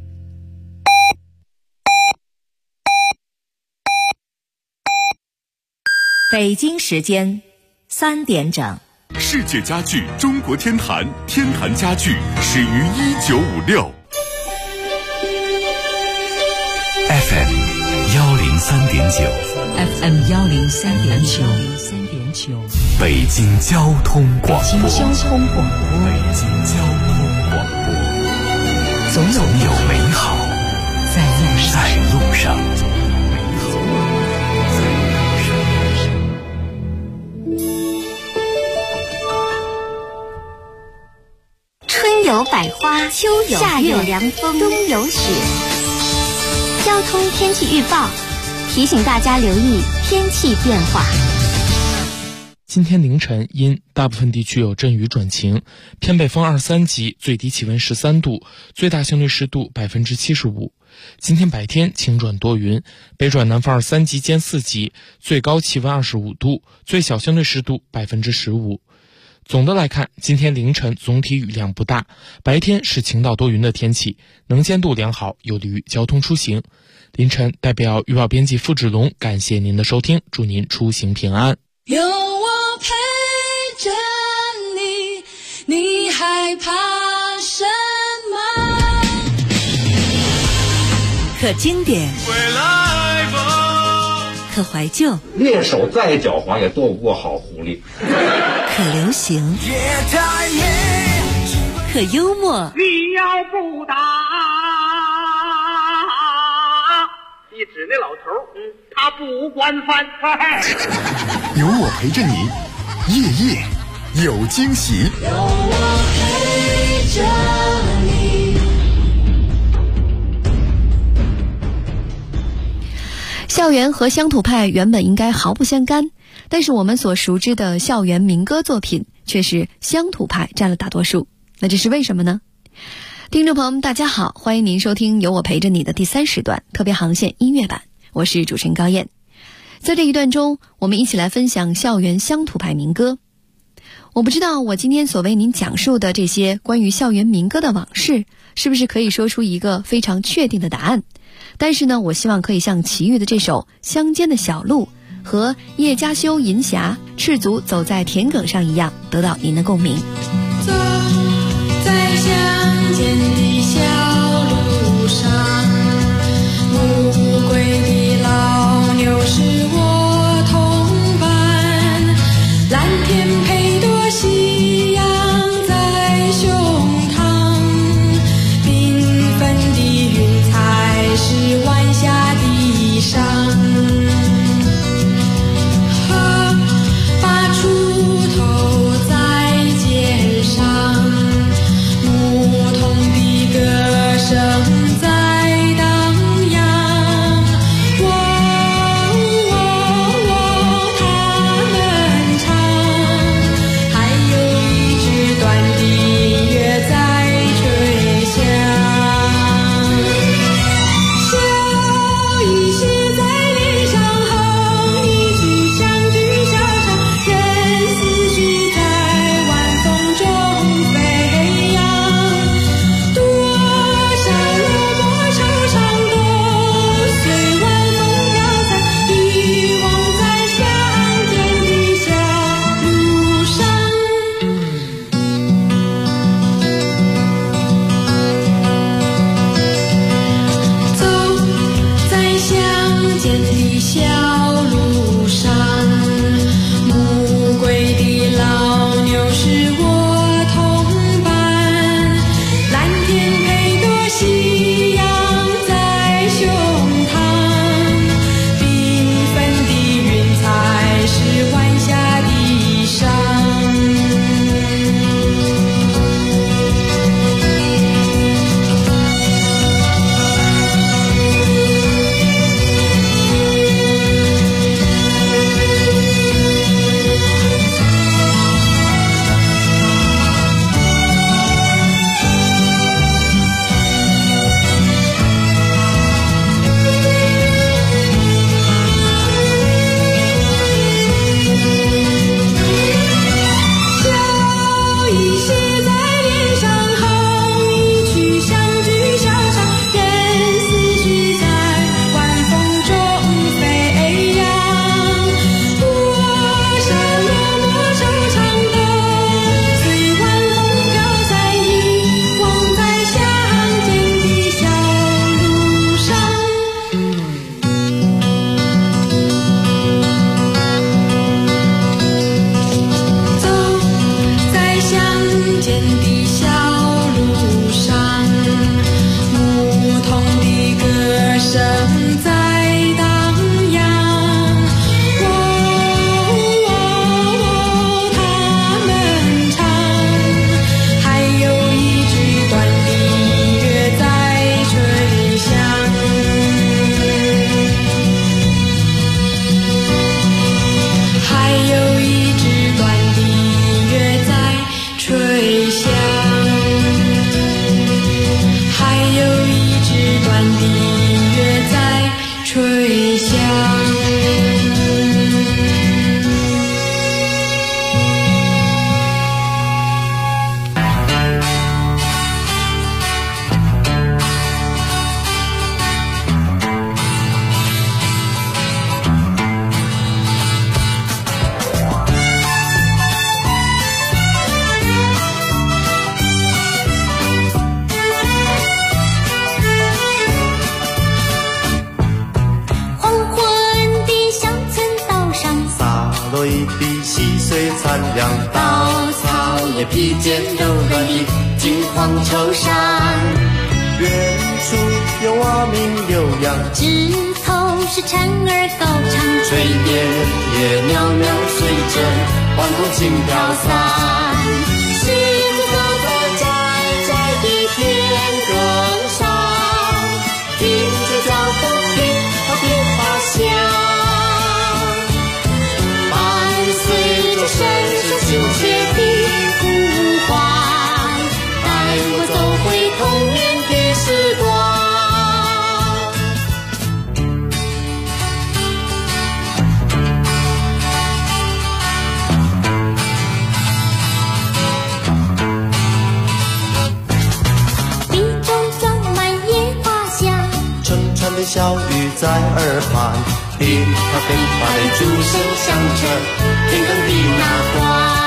北京时间3点整。 世界家具中国天坛，天坛家具始于1956。 FM 103.9 FM 103.9， 北京交通广播。 北京交通广播，总有美好在路上。 春有百花，秋有夏有凉风，冬有雪。交通天气预报提醒大家留意天气变化。 今天凌晨阴，大部分地区有阵雨转晴，偏北风2、3级，最低气温13度，最大相对湿度75%。今天白天晴转多云，北转南风2、3级兼4级，最高气温25度，最小相对湿度15%。总的来看，今天凌晨总体雨量不大，白天是晴到多云的天气，能见度良好，有利于交通出行。凌晨代表预报编辑付志龙感谢您的收听，祝您出行平安。 有我陪着你，你害怕什么？ 可经典，可怀旧， 猎手再狡猾也斗不过好狐狸。 可流行，可幽默。 你要不打，一指那老头，他不管饭。 有我陪着你，夜夜有惊喜。 有我陪着你。 校园和乡土派原本应该毫不相干，但是我们所熟知的校园民歌作品却是乡土派占了大多数，那这是为什么呢？听众朋友们大家好，欢迎您收听有我陪着你的第3时段特别航线音乐版，我是主持人高燕。在这一段中，我们一起来分享校园乡土派民歌。我不知道我今天所为您讲述的这些关于校园民歌的往事，是不是可以说出一个非常确定的答案，但是呢，我希望可以像齐豫的这首《乡间的小路》和叶嘉修银霞赤足走在田埂上一样，得到您的共鸣。 走在乡间的小路上，乌龟的老牛是我同伴，蓝天配朵夕阳在胸膛，缤纷的云彩是晚霞的裳。锄头在肩上，牧细碎残凉，稻草也披肩柔软的金黄绸衫。远处有蛙鸣悠扬， 枝头是蝉儿高唱， 炊烟也袅袅随着晚风轻飘散。幸福在窄窄的天空上，听着脚步噼啪噼啪响，伴随着声声亲切的呼唤，带我走回童年的时光。 笔中装满野花香， 潺潺的小雨在耳畔，噼啪噼啪的竹声响彻天空的那端。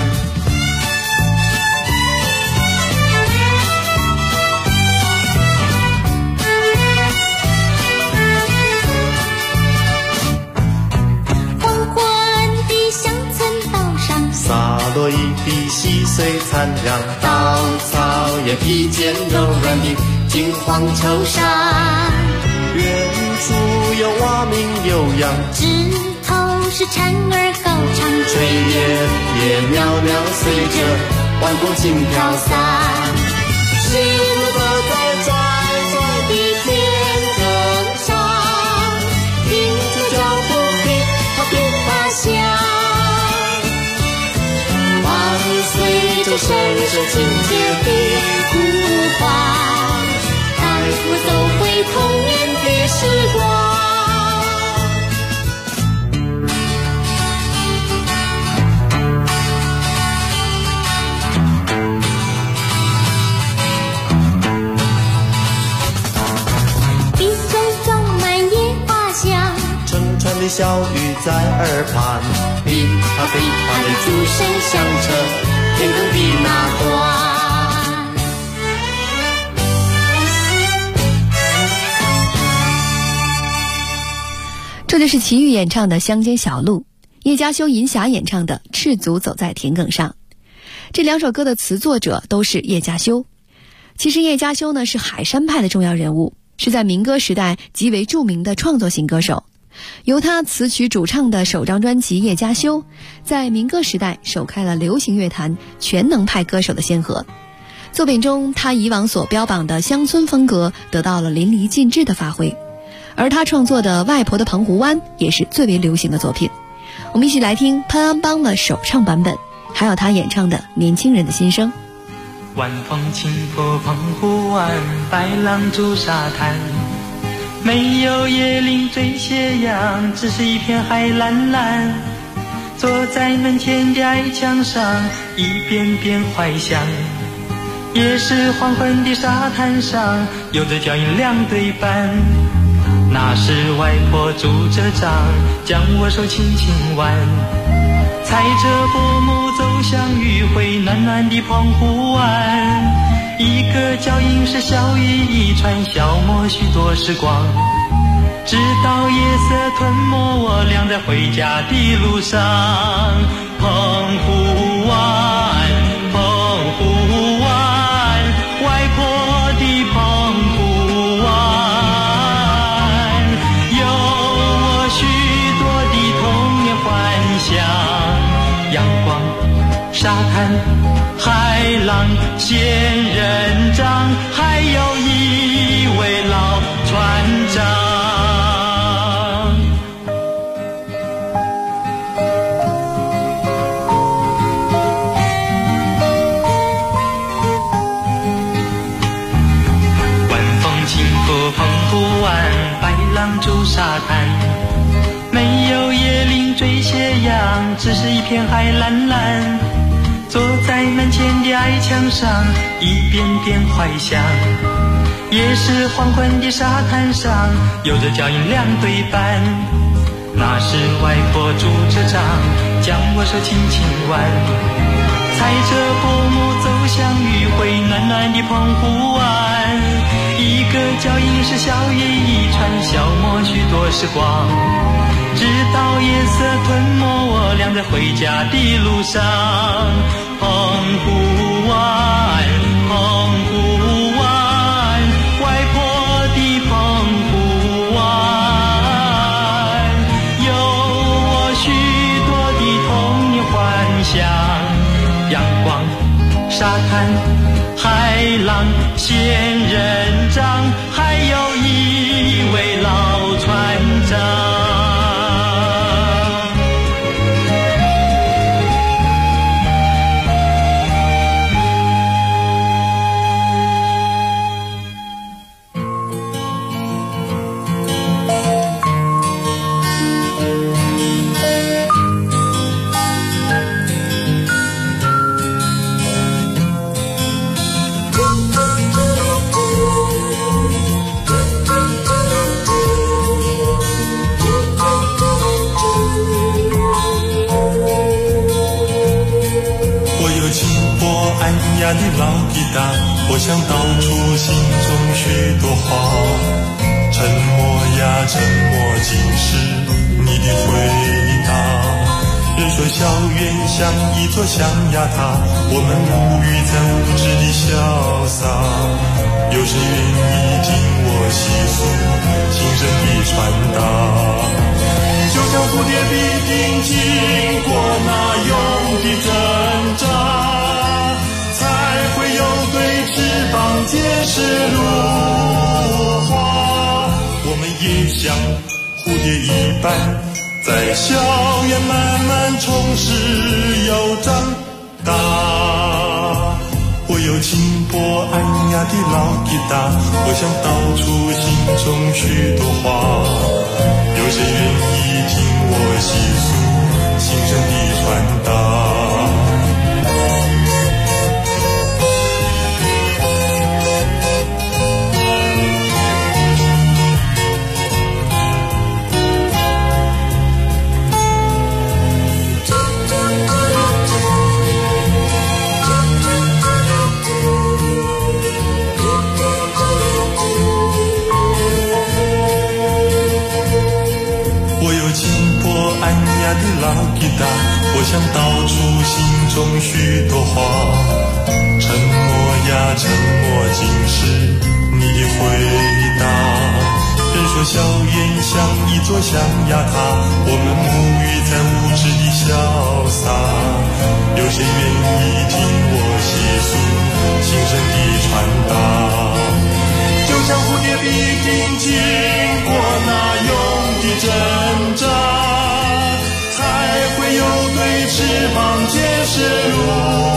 洒落一地细碎残凉，稻草也披肩柔软的金黄绸衫。远处有蛙鸣悠扬， 枝头是蝉儿高唱， 炊烟也袅袅随着晚风轻飘散。幸福在窄窄的天空上，听着脚步噼啪噼啪响，伴随着声声亲切的呼唤，带我走回童年的时光。 笔中装满野花香， 潺潺的小雨在耳畔，噼啪噼啪的竹声响彻天空的那端。 这就是齐豫演唱的《乡间小路》，叶嘉修、银霞演唱的《赤足走在田埂上》。这两首歌的词作者都是叶嘉修。其实叶嘉修呢是海山派的重要人物，是在民歌时代极为著名的创作型歌手。由他词曲主唱的首张专辑《叶嘉修》在民歌时代首开了流行乐坛全能派歌手的先河。作品中他以往所标榜的乡村风格得到了淋漓尽致的发挥，而他创作的《外婆的澎湖湾》也是最为流行的作品。我们一起来听潘安邦的首唱版本，还有他演唱的《年轻人的心声》。 晚风轻拂澎湖湾，白浪逐沙滩，没有椰林缀斜阳，只是一片海蓝蓝。坐在门前的矮墙上，一遍遍怀想。也是黄昏的沙滩上，有着脚印两对半。那时外婆拄着杖，将我手轻轻挽，踩着薄暮走向余晖暖暖的澎湖湾。一个脚印是小雨一串，消磨许多时光，直到夜色吞没我俩在回家的路上。澎湖湾，澎湖湾，外婆的澎湖湾，有我许多的童年幻想。阳光、沙滩、海浪、仙人掌，还有一位老船长。澎湖湾，白浪逐沙滩，没有椰林缀斜阳，只是一片海蓝蓝。坐在门前的矮墙上，一遍遍怀想。也是黄昏的沙滩上，有着脚印两对半。那时外婆拄着杖，将我手轻轻挽，踩着薄暮走相遇会暖暖的澎湖湾，一个脚印是笑靥一串，消磨许多时光，直到夜色吞没我俩在回家的路上。澎湖湾，澎湖湾，外婆的澎湖湾，有我许多的童年幻想，阳光、沙滩、海浪、仙人掌，还有一位老船长。 的老吉他，我想道出心中许多话。沉默呀沉默，竟是你的回答。人说校园像一座象牙塔，我们沐浴在无知的潇洒。有谁愿意听我细诉心声的传达？就像蝴蝶必定经过那永的挣扎，才会有对翅膀结实如花。我们也像蝴蝶一般，在校园慢慢充实又长大。我有轻薄安雅的老吉他，我想道出心中许多话。有谁愿意听我细诉心声的传达？的老吉他，我想道出心中许多话。沉默呀沉默，竟是你的回答。人说校园像一座象牙塔，我们沐浴在无知的潇洒。有谁愿意听我细诉心声的传达？就像蝴蝶必定经过那永的挣扎，才会有对翅膀结实如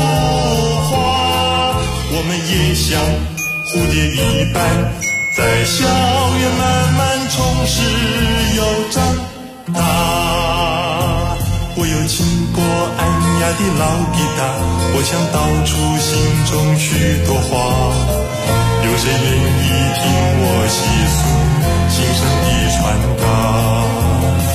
花。我们也像蝴蝶一般，在校园慢慢充实又长大。我有轻薄安雅的老吉他，我想道出心中许多话。有谁愿意听我细诉心声的传达？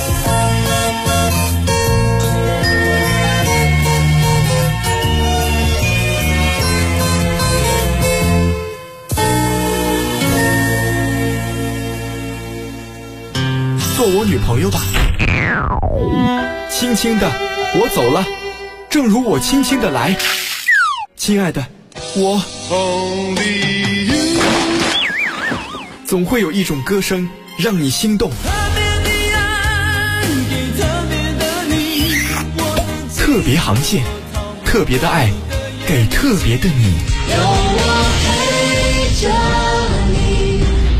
做我女朋友吧，轻轻的我走了，正如我轻轻的来。亲爱的，我总会有一种歌声让你心动，特别航线，特别的爱给特别的你。有我陪着你。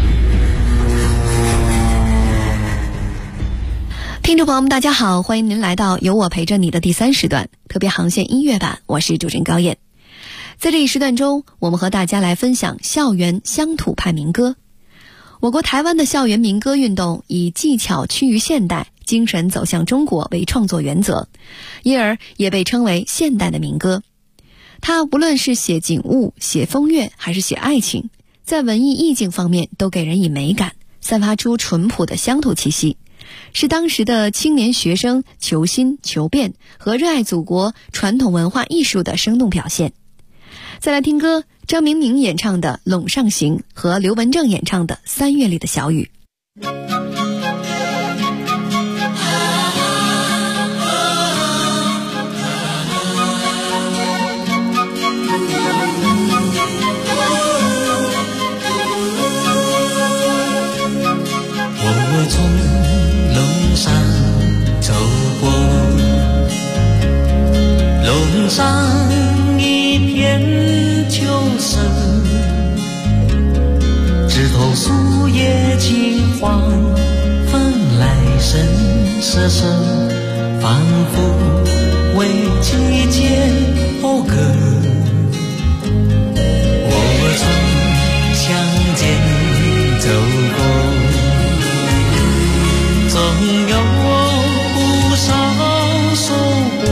听众朋友们大家好，欢迎您来到有我陪着你的第3时段特别航线音乐版，我是主持人高燕。在这一时段中，我们和大家来分享校园乡土派民歌。我国台湾的校园民歌运动以技巧趋于现代，精神走向中国为创作原则，因而也被称为现代的民歌。它无论是写景物、写风月还是写爱情，在文艺意境方面都给人以美感，散发出淳朴的乡土气息，是当时的青年学生求新求变和热爱祖国传统文化艺术的生动表现。 再来听歌，张明明演唱的《陇上行》和刘文正演唱的《3月里的小雨》。 我从陇上走过，陇上一片秋色，枝头树叶金黄，风来声瑟瑟，仿佛为季节讴歌。我从乡间走过，总有不少收获，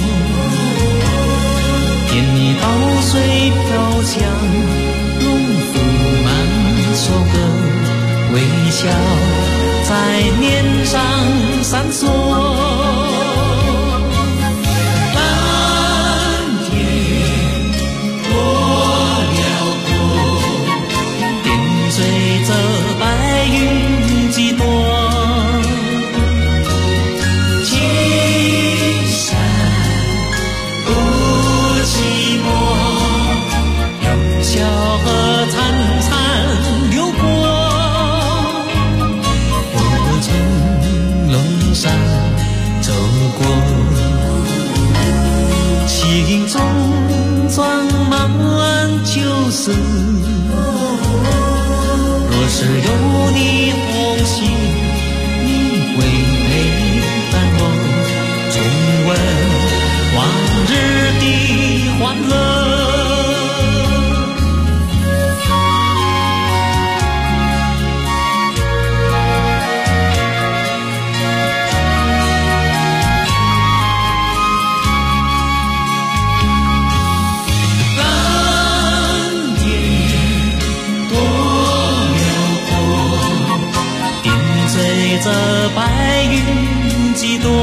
田里稻穗飘香，农夫们收割，微笑在脸上闪烁。蓝天多辽阔，点缀着白云几朵。心中装满旧事，若是有你同行，你会陪伴我重温往日的欢乐。这白云几朵，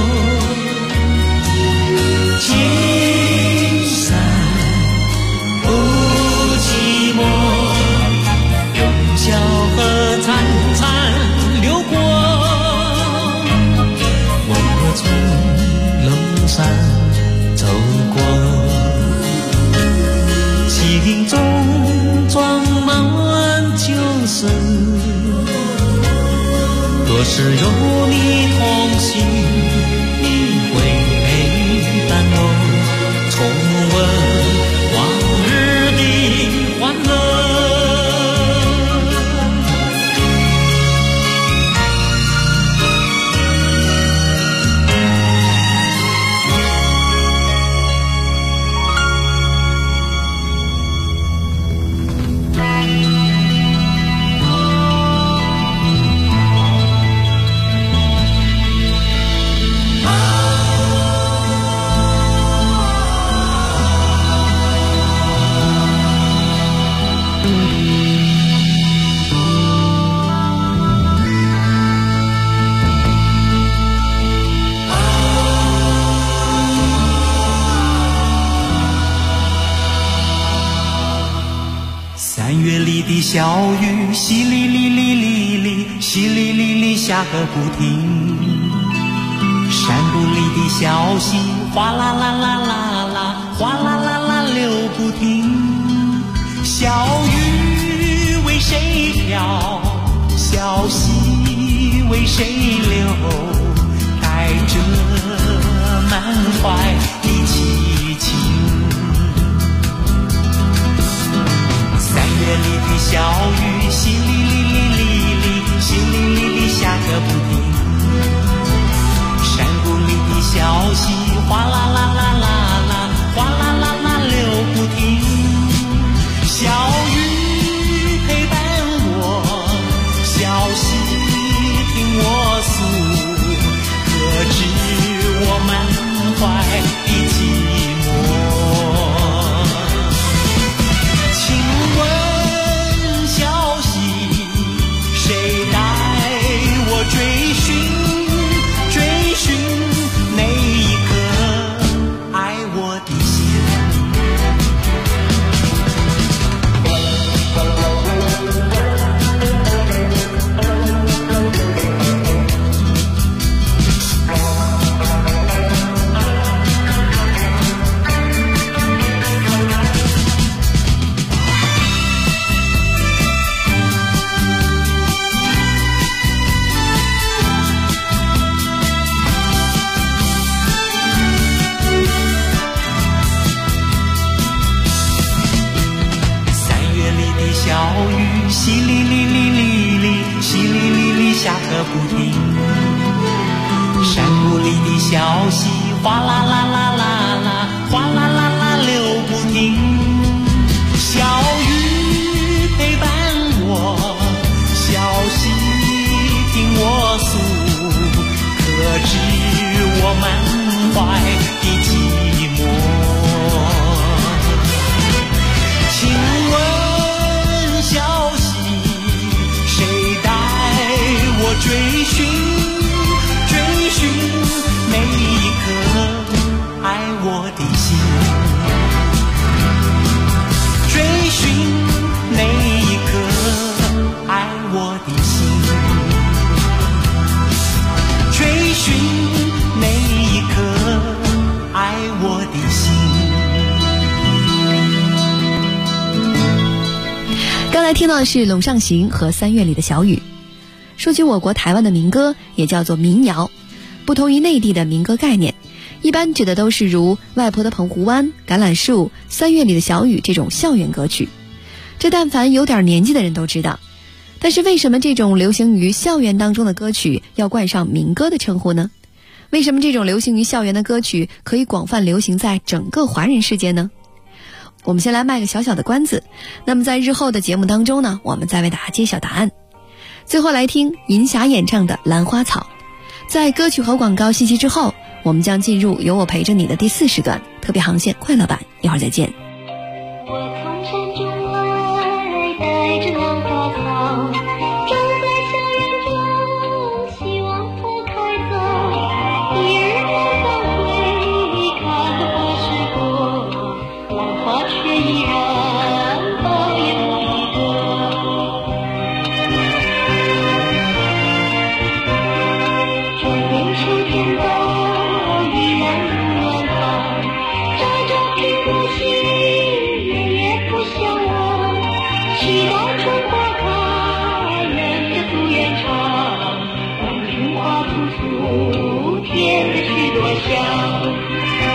青山不寂寞，用笑和潺潺流过。我从陇上走过，心中装满旧事，若是有你同行，你会陪伴我重温往日的欢乐。小雨淅沥沥沥沥沥，淅沥沥沥下个不停。山谷里的小溪哗啦啦啦啦啦，哗啦啦啦流不停。小雨为谁飘，小溪为谁流，带着满怀的凄情。3月里的小雨淅沥沥沥沥沥，淅沥沥沥下个不停。山谷里的小溪哗啦啦啦啦啦，哗啦啦啦流不停。小雨陪伴我，小溪听我诉，可知我满怀的寂寞。追寻那一刻， 个不停。山谷里的小溪哗啦啦啦啦啦，哗啦啦啦流不停。小雨陪伴我，小溪听我诉，可知我满怀的寂寞。请问小溪，谁带我追寻每一颗爱我的心，追寻每一颗爱我的心，追寻每一颗爱我的心。 刚才听到的是陇上行和三月里的小雨。说起我国台湾的民歌，也叫做民谣，不同于内地的民歌概念，一般指的都是如外婆的澎湖湾、橄榄树、三月里的小雨这种校园歌曲。这但凡有点年纪的人都知道。但是为什么这种流行于校园当中的歌曲要冠上民歌的称呼呢？为什么这种流行于校园的歌曲可以广泛流行在整个华人世界呢？我们先来卖个小小的关子，那么在日后的节目当中呢，我们再为大家揭晓答案。最后来听银霞演唱的《兰花草》。在歌曲和广告信息之后，我们将进入有我陪着你的第4时段特别航线快乐版，一会儿再见。 我从山中来，带着兰花草，种在校园中，希望花开早。一日看返回，看得花时过，兰花却依然抱也不一个。转眼秋天到，依然如远方，摘着苹果心，夜夜不相忘。期待春花开，人家夙愿长，望君花簇簇，添了许多香。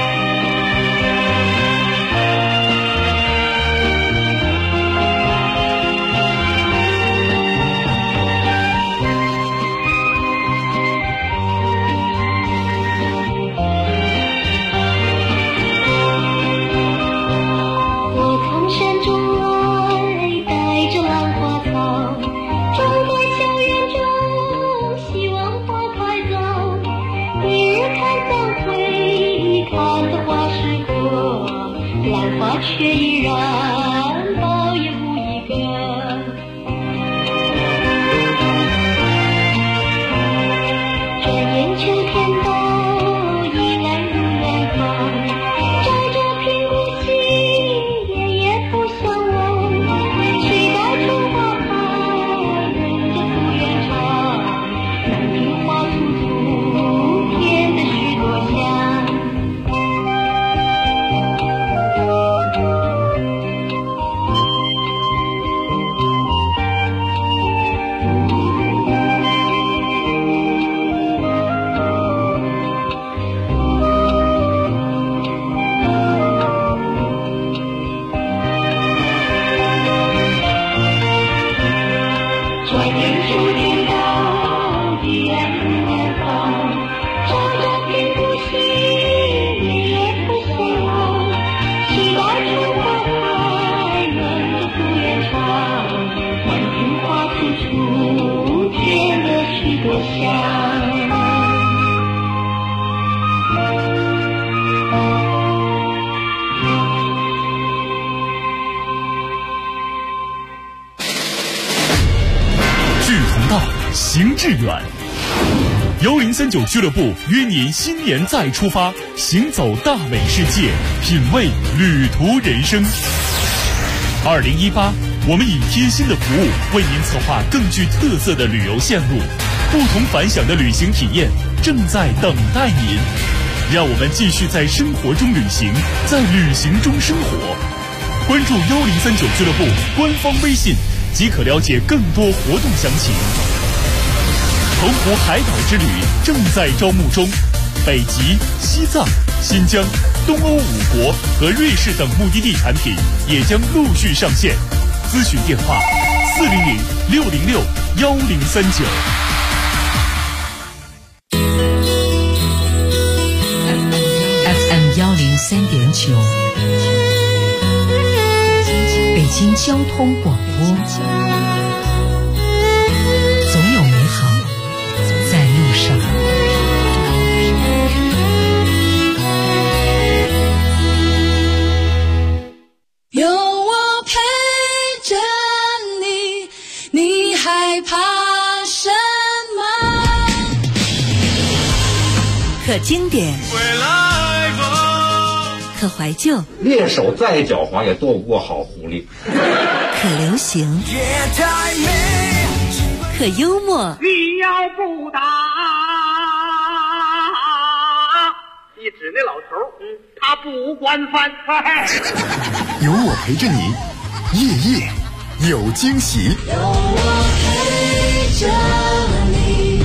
却依然抱也不一个。转眼秋天到，依然如远方，摘着苹果心，夜夜不相忘。期待春花开，人家夙愿长，望君花簇簇，添了许多香。 行致远，1039俱乐部约您新年再出发，行走大美世界，品味旅途人生。2018，我们以贴心的服务为您策划更具特色的旅游线路，不同凡响的旅行体验正在等待您。让我们继续在生活中旅行，在旅行中生活。关注1039俱乐部官方微信，即可了解更多活动详情。澎湖海岛之旅正在招募中，北极、西藏、新疆、东欧5国和瑞士等目的地产品也将陆续上线。咨询电话：400-606-1039。 103.9，北京交通广播，总有美好在路上。 有我陪着你，你害怕什么？ 可经典，可怀旧， 猎手再狡猾也躲不过好狐狸。 可流行，可幽默。 你要不打，一指那老头，他不管饭。 有我陪着你，夜夜有惊喜。 有我陪着你。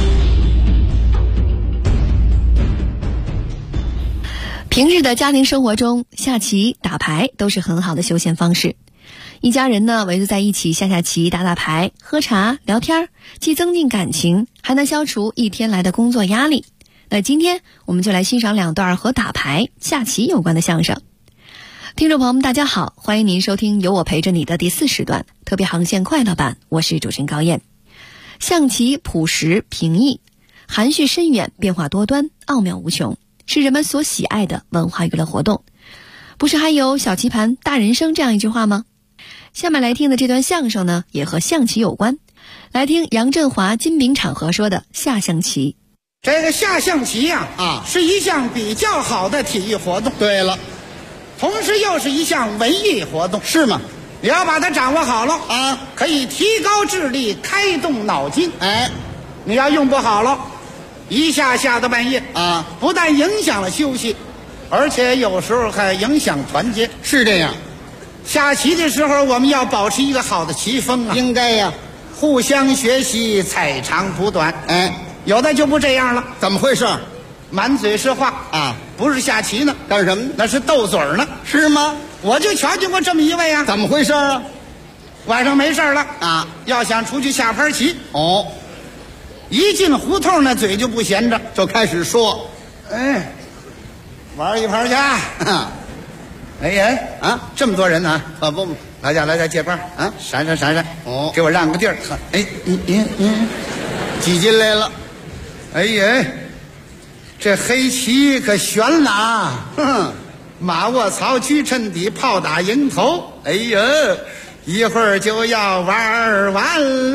平日的家庭生活中，下棋、打牌都是很好的休闲方式。一家人呢围坐在一起下下棋、打打牌、喝茶、聊天，既增进感情，还能消除一天来的工作压力。那今天我们就来欣赏2段和打牌、下棋有关的相声。听众朋友们大家好，欢迎您收听有我陪着你的第4时段特别航线快乐版，我是主持人高燕。象棋朴实平易，含蓄深远，变化多端，奥妙无穷，是人们所喜爱的文化娱乐活动。不是还有小棋盘大人生这样一句话吗？下面来听的这段相声呢，也和象棋有关。来听杨振华、金炳场合说的下象棋。 这个下象棋呀，是一项比较好的体育活动。对了，同时又是一项文艺活动，是吗？你要把它掌握好了啊，可以提高智力，开动脑筋。哎，你要用不好了，一下下到半夜啊，不但影响了休息，而且有时候还影响团结。是这样，下棋的时候我们要保持一个好的棋风啊，应该呀，互相学习，踩长补短。哎，有的就不这样了。怎么回事？满嘴是话啊，不是下棋呢，干什么？那是斗嘴呢，是吗？我就瞧见过这么一位啊。怎么回事啊？晚上没事了啊，要想出去下盘棋。哦，一进胡同呢，嘴就不闲着，就开始说：“哎，玩一盘去。”哎呀啊，这么多人呢，可不，来家借班啊，闪闪，哦，给我让个地儿。哎，你挤进来了。哎呀，这黑棋可悬了啊！哼，马卧槽，车趁底，炮打营头。哎呀，一会儿就要玩完了。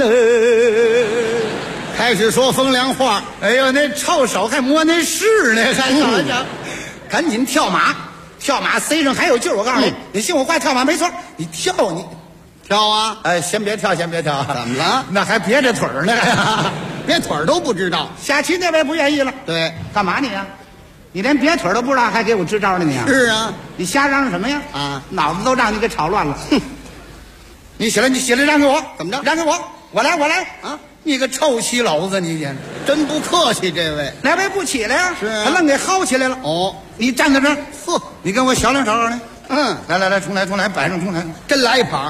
开始说风凉话。哎呦，那臭手还摸那势呢，还好着。赶紧跳马，塞上还有劲儿。我告诉你，你信我话，跳马没错。你跳啊！哎，先别跳。怎么了？那还别着腿儿呢，别腿儿都不知道。下棋那位不愿意了。对，干嘛你呀？你连别腿儿都不知道，还给我支招呢你啊？是啊，你瞎嚷嚷什么呀？啊，脑子都让你给吵乱了。哼！你起来让给我，怎么着？让给我，我来啊！你个臭棋篓子，你真不客气，这位来位不起来呀？是啊，他愣给薅起来了。哦，你站在这儿，呵，你跟我小两手呢。来，重来，摆上重来，真来一盘。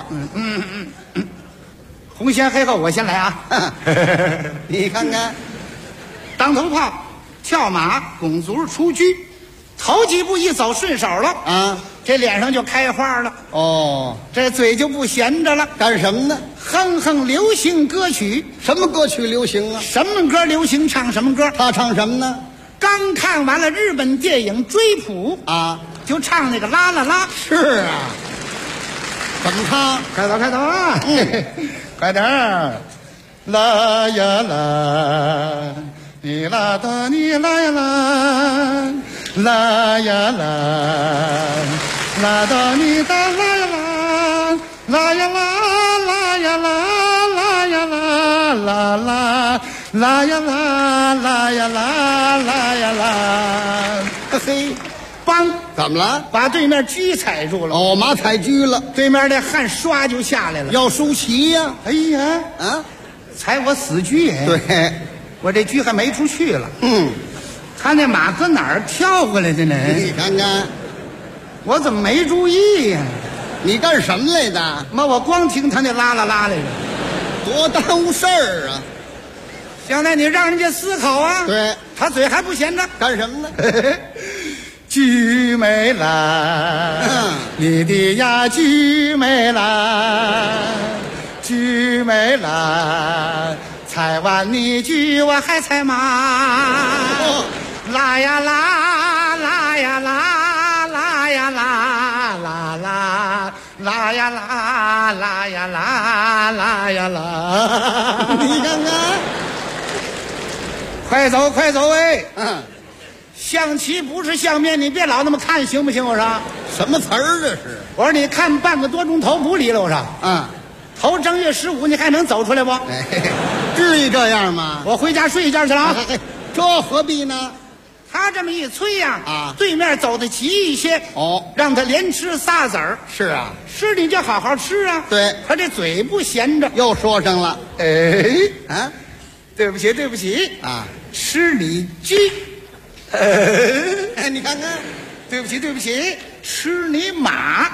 红先黑后，我先来啊！你看看，当头炮，跳马，拱足出车，头几步一走顺手了啊，这脸上就开花了。哦，这嘴就不闲着了，干什么呢？哼流行歌曲。什么歌曲流行啊？什么歌流行唱什么歌？他唱什么呢？刚看完了日本电影《追捕》啊，就唱那个啦啦啦。是啊，怎么唱？开头啊！快点儿！啦呀啦，你啦哒你啦呀啦，啦呀啦，啦哒你哒啦呀啦，啦呀啦，啦呀啦，啦呀啦，啦啦，啦呀啦，啦呀啦，啦呀啦。嘿，梆！怎么了？把对面车踩住了。哦，马踩车了，对面那汗唰就下来了，要输棋呀！哎呀，啊，踩我死车！对，我这车还没出去了。他那马搁哪儿跳过来的呢？你看看，我怎么没注意呀？你干什么来的？妈，我光听他那啦啦啦来着，多耽误事儿啊！现在你让人家思考啊。对，他嘴还不闲着，干什么呢？ 菊美兰，你的呀菊美兰，菊美兰，采完你菊我还采马，拉呀拉，拉呀拉，拉呀拉，拉拉，拉呀拉，拉呀拉，拉呀拉，你看看，快走快走哎，象棋不是相面，你别老那么看行不行？我说什么词儿这是？ 我说你看半个多钟头不离了。我说头正月15你还能走出来不？ 至于这样吗？ 我回家睡一觉去了啊。 这何必呢？ 他这么一催呀，对面走得急一些让他连吃仨子儿。 是啊， 吃你就好好吃啊。 对， 他这嘴不闲着， 又说上了。 对不起对不起吃你鸡。你看看，对不起对不起，吃你马。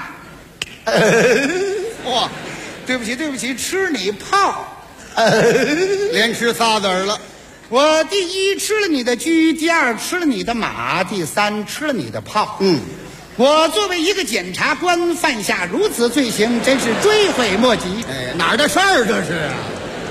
哇， 对不起对不起，吃你炮。 连吃仨子儿了。 我第一吃了你的车，第二吃了你的马，第三吃了你的炮。我作为一个检察官犯下如此罪行，真是追悔莫及。 哪儿的事儿这是啊？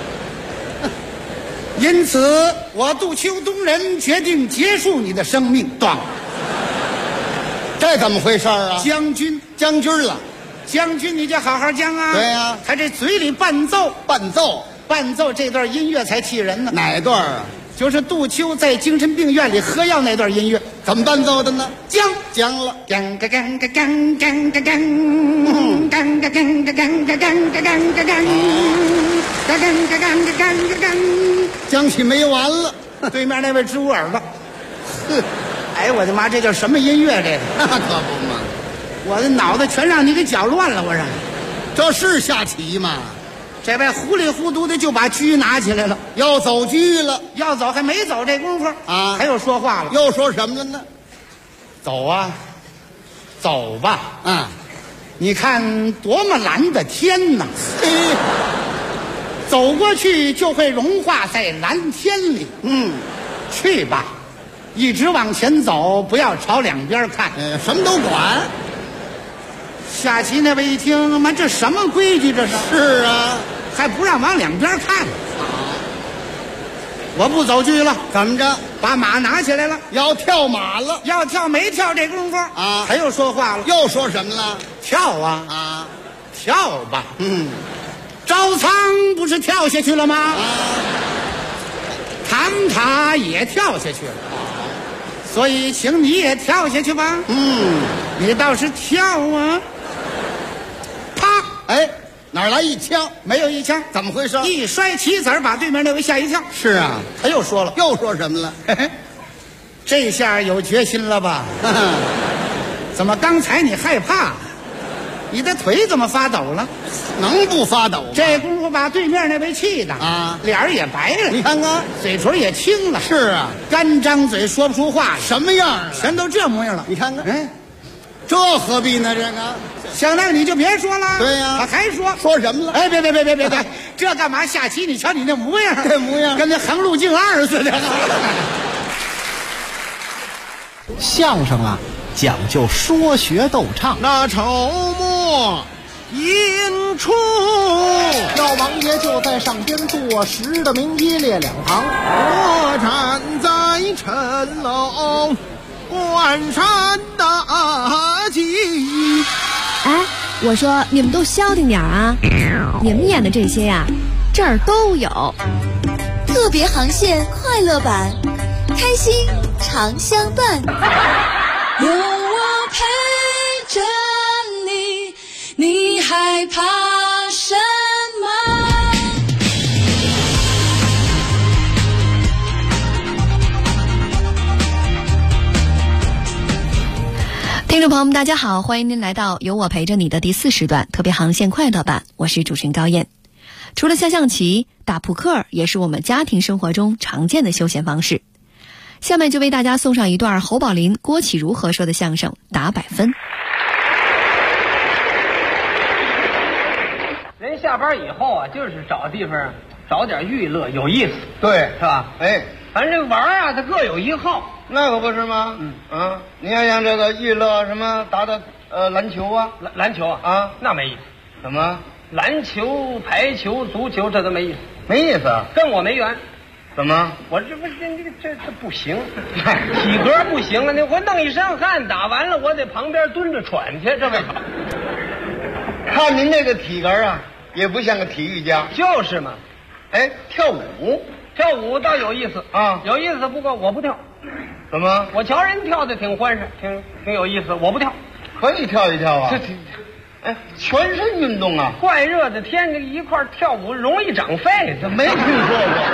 因此，我杜秋东人决定结束你的生命。断。 这怎么回事啊？ 将军了， 将军你就好好讲啊。 对呀， 他这嘴里伴奏这段音乐才气人呢。 哪段啊？ 就是杜秋在精神病院里喝药那段音乐。 怎么伴奏的呢？ 讲了，gang ga gang ga gang gang ga gang gang ga gang ga gang ga gang ga gang ga gang ga gang ga gang ga gang ga gang， 讲起没完了。 对面那位支吾耳朵，哎我的妈，这叫什么音乐？这个那可不嘛， 我的脑子全让你给搅乱了。我说， 这是下棋吗？ 这位糊里糊涂的就把车拿起来了， 要走车了， 要走还没走这功夫还又说话了。 又说什么了呢？ 走啊，走吧。你看多么蓝的天呐！走过去就会融化在蓝天里。去吧，一直往前走，不要朝两边看。 什么都管。 下棋那位一听，妈这什么规矩这是？ 是啊， 还不让往两边看。我不走车了。 怎么着？ 把马拿起来了， 要跳马了。 要跳没跳这功夫他又说话了。 又说什么了？ 跳啊跳吧。赵仓不是跳下去了吗？唐塔也跳下去了。所以请你也跳下去吧。你倒是跳啊。啪！ 哪来一枪？ 没有一枪。 怎么回事？ 一摔棋子把对面那位吓一跳。 是啊， 他又说了。 又说什么了？ 这下有决心了吧？怎么刚才你害怕？你的腿怎么发抖了？ 能不发抖吗？ 这功夫把对面那位气的脸儿也白了。 你看看， 嘴唇也青了。 是啊， 干张嘴说不出话， 什么样了？ 全都这模样了。 你看看，这何必呢？这个， 想那你就别说了。 对呀， 他还说什么了？ 别，这干嘛下棋？你瞧你那模样， 这模样跟那横路径2似的。 相声啊，讲究说学逗唱。 那筹末引出， 老王爷就在上边坐实的明一列两行。 我站在城楼关山大吉。 我说你们都消停点啊！你们演的这些呀，这儿都有。 特别航线快乐版，开心常相伴。 有我陪着你，你害怕什么？ 听众朋友们大家好，欢迎您来到有我陪着你的第4时段特别航线快乐版，我是主持人高燕。除了下象棋，打扑克也是我们家庭生活中常见的休闲方式。下面就为大家送上一段侯宝林、郭启儒合说的相声《打100分》。 人下班以后啊，就是找地方找点娱乐，有意思， 对， 是吧？ 哎， 反正这玩啊，它各有一好。 那可不是吗？你要想这个娱乐什么打篮球啊， 篮球啊，那没意思。 怎么？ 篮球、排球、足球这都没意思， 没意思啊， 跟我没缘。 怎么？ 我这不这不行，体格不行啊！我弄一身汗，打完了我得旁边蹲着喘去，这为什么？ 看您这个体格啊，也不像个体育家。 就是嘛。 哎，跳舞倒有意思啊， 有意思。不过我不跳。 怎么？ 我瞧人跳的挺欢实，挺有意思，我不跳。 可以跳一跳啊。哎，全身运动啊！ 怪热的天，这一块跳舞容易长肺， 这没听说过。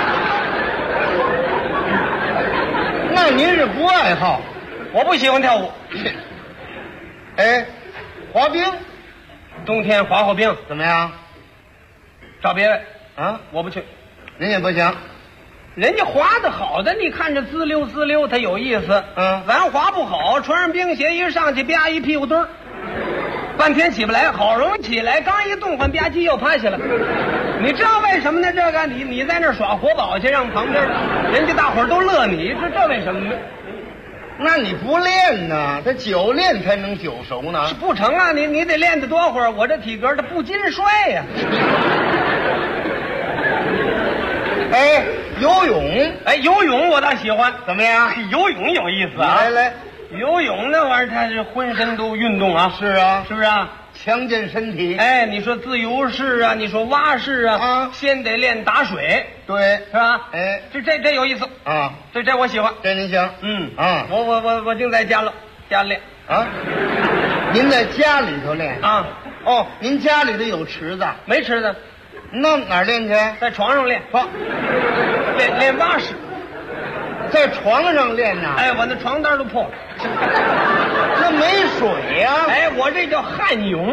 那您是不爱好？ 我不喜欢跳舞。 哎，滑冰， 冬天滑冰怎么样？ 找别位啊， 我不去。 您也不行。 人家滑的好的，你看着滋溜滋溜，它有意思。咱滑不好，穿上冰鞋一上去，吧一屁股墩儿。半天起不来，好容易起来，刚一动换吧唧又趴下了。你知道为什么呢？这个你在那儿耍活宝去，让旁边人家大伙儿都乐你，这为什么呢？ 那你不练呢？他久练才能久熟呢。 不成啊，你得练得多会儿，我这体格它不禁摔呀。 哎，游泳， 游泳我倒喜欢。 怎么样？ 游泳有意思啊！ 来。 游泳那玩意儿，它是浑身都运动啊。 是啊， 是不是啊？ 强健身体。 哎，你说自由式啊，你说蛙式啊，先得练打水， 对， 是吧？ 哎， 这有意思啊， 这我喜欢， 这您行。 我净在家练啊。您在家里头练啊？ 哦，您家里头有池子？ 没池子， 那哪儿练去？ 在床上练，练蛙式。 在床上练呢？ 哎，我那床单都破了， 那没水呀！ 哎，我这叫旱泳。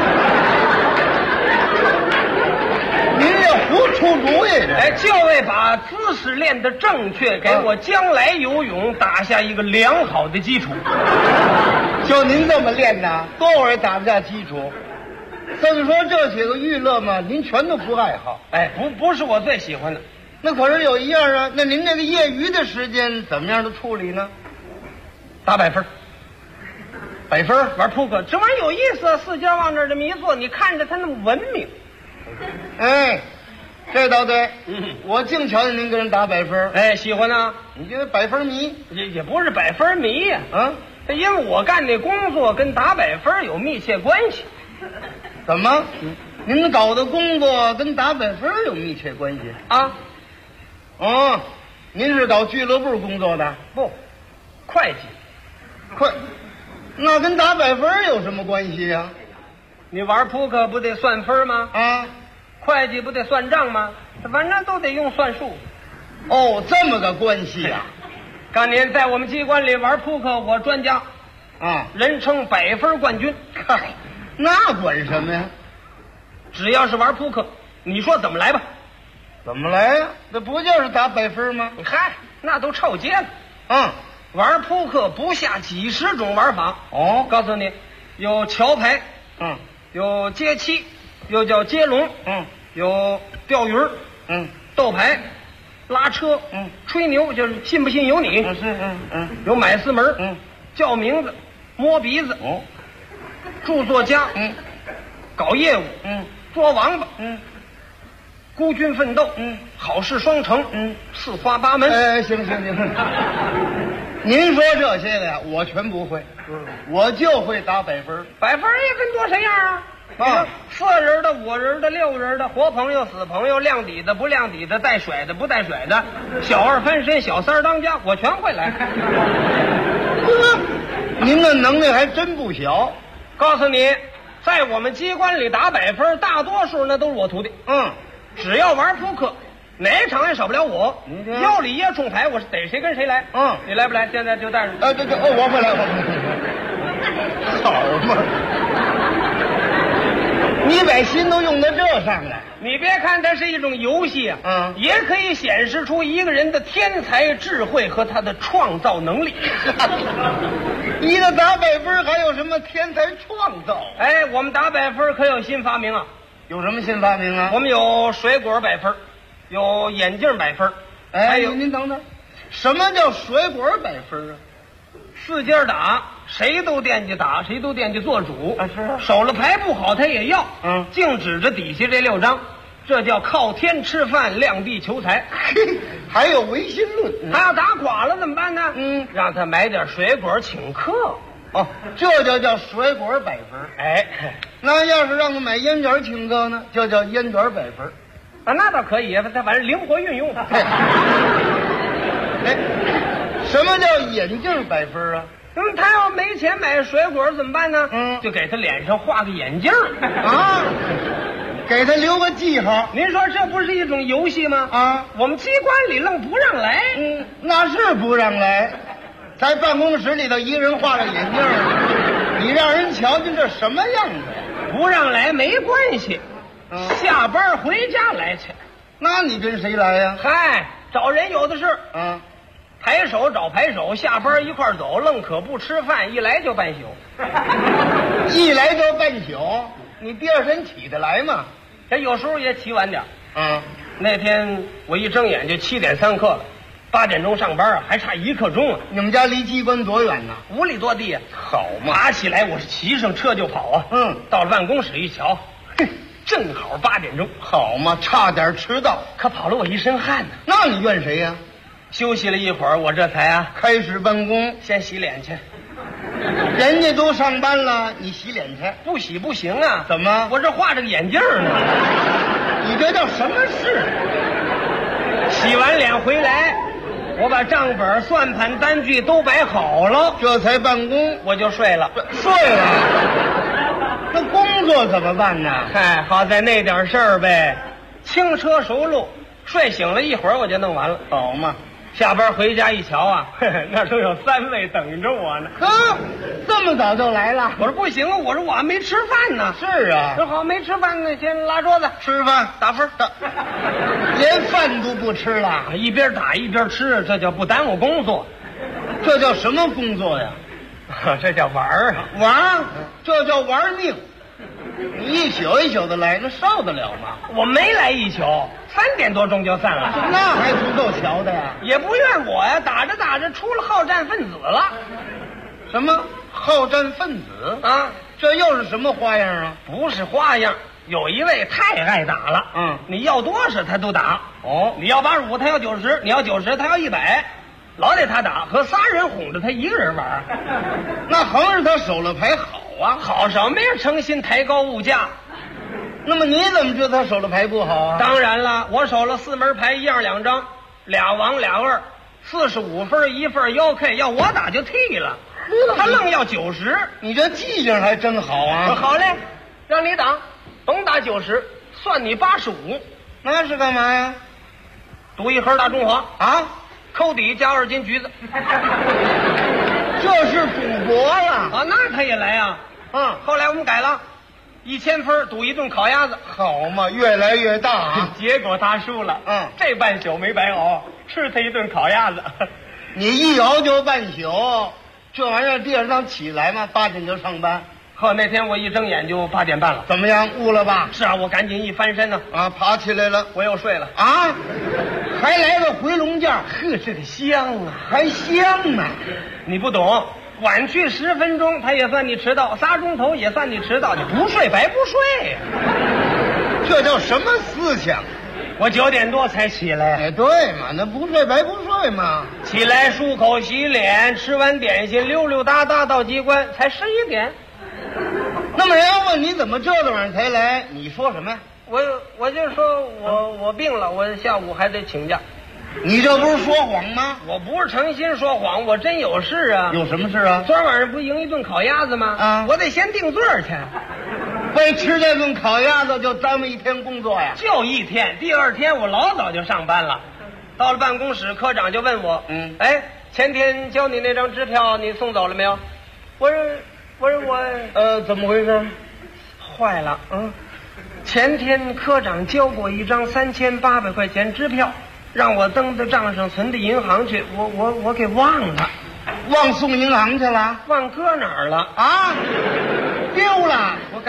您这胡出主意这！ 哎，就为把姿势练得正确，给我将来游泳打下一个良好的基础。 就您这么练呢，多会儿也打不下基础。这么说，这些个娱乐嘛，您全都不爱好。 哎，不是我最喜欢的。 那可是有一样啊，那您这个业余的时间怎么样的处理呢？ 打100分，100分玩扑克，这玩意儿有意思啊！四家往这儿这么一坐，你看着他那么文明。 哎，这倒对。我净瞧见您跟人打100分。 哎，喜欢啊！ 你这100分迷也不是100分迷呀。因为我干这工作跟打100分有密切关系。 怎么？您搞的工作跟打100分有密切关系啊？ 哦，您是搞俱乐部工作的？ 不，会计。 那跟打100分有什么关系呀？ 你玩扑克不得算分吗？ 啊， 会计不得算账吗？反正都得用算术。 哦，这么个关系呀！ 当年在我们机关里玩扑克，我专家啊， 人称100分冠军。 嗨，那管什么呀？ 只要是玩扑克，你说怎么来吧？ 怎么来呀？这不就是打100分吗？ 嗨，那都臭街了。玩扑克不下几十种玩法。 哦， 告诉你，有桥牌，有接七，又叫接龙，有钓鱼，斗牌，拉车，吹牛，就是信不信由你。有买四门，叫名字，摸鼻子，著作家，搞业务，捉王八，孤军奋斗，好事双成，四花八门。 哎，行，您说这些个呀，我全不会，我就会打100分。 100分也跟多谁样啊？4人的、5人的、6人的，活朋友、死朋友，亮底的、不亮底的，带甩的、不带甩的，小二翻身、小三当家，我全会来。 您的能耐还真不小。 告诉你，在我们机关里打100分，大多数那都是我徒弟。只要玩扑克，哪场也少不了我。腰里掖冲牌，我是逮谁跟谁来。你来不来？现在就带着。 我会来，好嘛！你把心都用到这上了。 你别看它是一种游戏啊，也可以显示出一个人的天才智慧和他的创造能力。 一个打100分还有什么天才创造？ 哎，我们打100分可有新发明啊！ 有什么新发明啊？ 我们有水果100分，有眼镜100分。 哎，您等等， 什么叫水果百分啊？ 四家打，谁都惦记打，谁都惦记做主啊！是啊， 手了牌不好他也要，净指着底下这6张，这叫靠天吃饭，量地求财。 还有唯心论， 他要打垮了怎么办呢？让他买点水果请客。 哦，这就叫水果百分。 哎， 那要是让他买烟卷请客呢，就叫烟卷百分。 啊，那倒可以，他反正灵活运用。 哎，什么叫眼镜百分啊？ 他要没钱买水果怎么办呢？就给他脸上画个眼镜啊，给他留个记号。 您说这不是一种游戏吗？ 啊， 我们机关里愣不让来。 那是不让来，在办公室里头一个人画着眼镜，你让人瞧见这什么样子？ 不让来没关系，下班回家来去。 那你跟谁来呀？ 嗨，找人有的是。排手找排手，下班一块走，愣可不吃饭，一来就半宿。 一来就半宿，你第二天起得来吗？ 这有时候也起晚点。那天我一睁眼就7点3刻了，8点钟上班啊，还差1刻钟啊。 你们家离机关多远呢 ？5里多地啊。 好嘛， 爬起来我是骑上车就跑啊。到了办公室一瞧，正好8点钟。 好嘛，差点迟到， 可跑了我一身汗呢。 那你怨谁呀？ 休息了一会儿，我这才开始办公， 先洗脸去。 人家都上班了，你洗脸去？ 不洗不行啊！ 怎么？ 我这画着个眼镜呢。 你这叫什么事？ 洗完脸回来，我把账本、算盘、单据都摆好了， 这才办公， 我就睡了。 睡了？那工作怎么办呢？ 嗨，好在那点事儿呗，轻车熟路，睡醒了一会儿我就弄完了。 好嘛。 下班回家一瞧啊，那都有3位等着我呢。 这么早就来了？ 我说不行啊，我说我还没吃饭呢。 是啊， 说好没吃饭呢，先拉桌子吃饭打分。 连饭都不吃了， 一边打一边吃，这叫不耽误工作。 这叫什么工作呀？ 这叫玩儿啊， 玩，这叫玩命。你一宿一宿的来，那受得了吗？ 我没来一宿，3点多钟就散了。 那还不够瞧的呀？ 也不怨我呀，打着打着出了好战分子了。 什么好战分子啊？ 这又是什么花样啊？ 不是花样，有一位太爱打了。你要多少他都打。你要85，他要90；你要90，他要100。老得他打，和仨人哄着他一个人玩。 那横是他手了牌好啊， 好什么呀？诚心抬高物价。 那么你怎么知道他手的牌不好啊？ 当然了，我手了4门牌，一样2张，2王2二，45分1份腰 K， 要我打就替了。他愣要90， 你这记性还真好啊！ 好嘞，让你打，甭打90，算你85。 那是干嘛呀？ 赌1盒大中华啊， 扣底加2斤橘子。 这是赌博呀！ 啊，那他也来啊。后来我们改了，1000分赌1顿烤鸭子。 好嘛，越来越大啊！ 结果他输了。这半宿没白熬，吃他1顿烤鸭子。 你一熬就半宿，这玩意儿第二天起来嘛，8点就上班。 那天我一睁眼就8点半了。 怎么样，悟了吧？ 是啊，我赶紧一翻身呢， 爬起来了， 我又睡了啊，还来个回笼觉， 这个香啊， 还香呢。 你不懂，晚去10分钟，他也算你迟到；3钟头也算你迟到，你不睡白不睡呀。 这叫什么思想？ 我9点多才起来。 哎，对嘛，那不睡白不睡嘛。 起来漱口洗脸，吃完点心，溜溜达达到机关，才11点。 那么人家问你怎么这个晚上才来，你说什么呀？ 我就说我病了，我下午还得请假。 你这不是说谎吗？ 我不是诚心说谎，我真有事啊。 有什么事啊？ 昨儿晚上不赢1顿烤鸭子吗？我得先定罪去。 为吃这顿烤鸭子就耽误1天工作呀？ 就1天，第2天我老早就上班了。到了办公室，科长就问我，前天交你那张支票你送走了没有？我说怎么回事？ 坏了，前天科长交过一张3800块钱支票，让我登到账上存到银行去，我给忘了。 忘送银行去了？ 忘搁哪儿了啊？丢了！ 我赶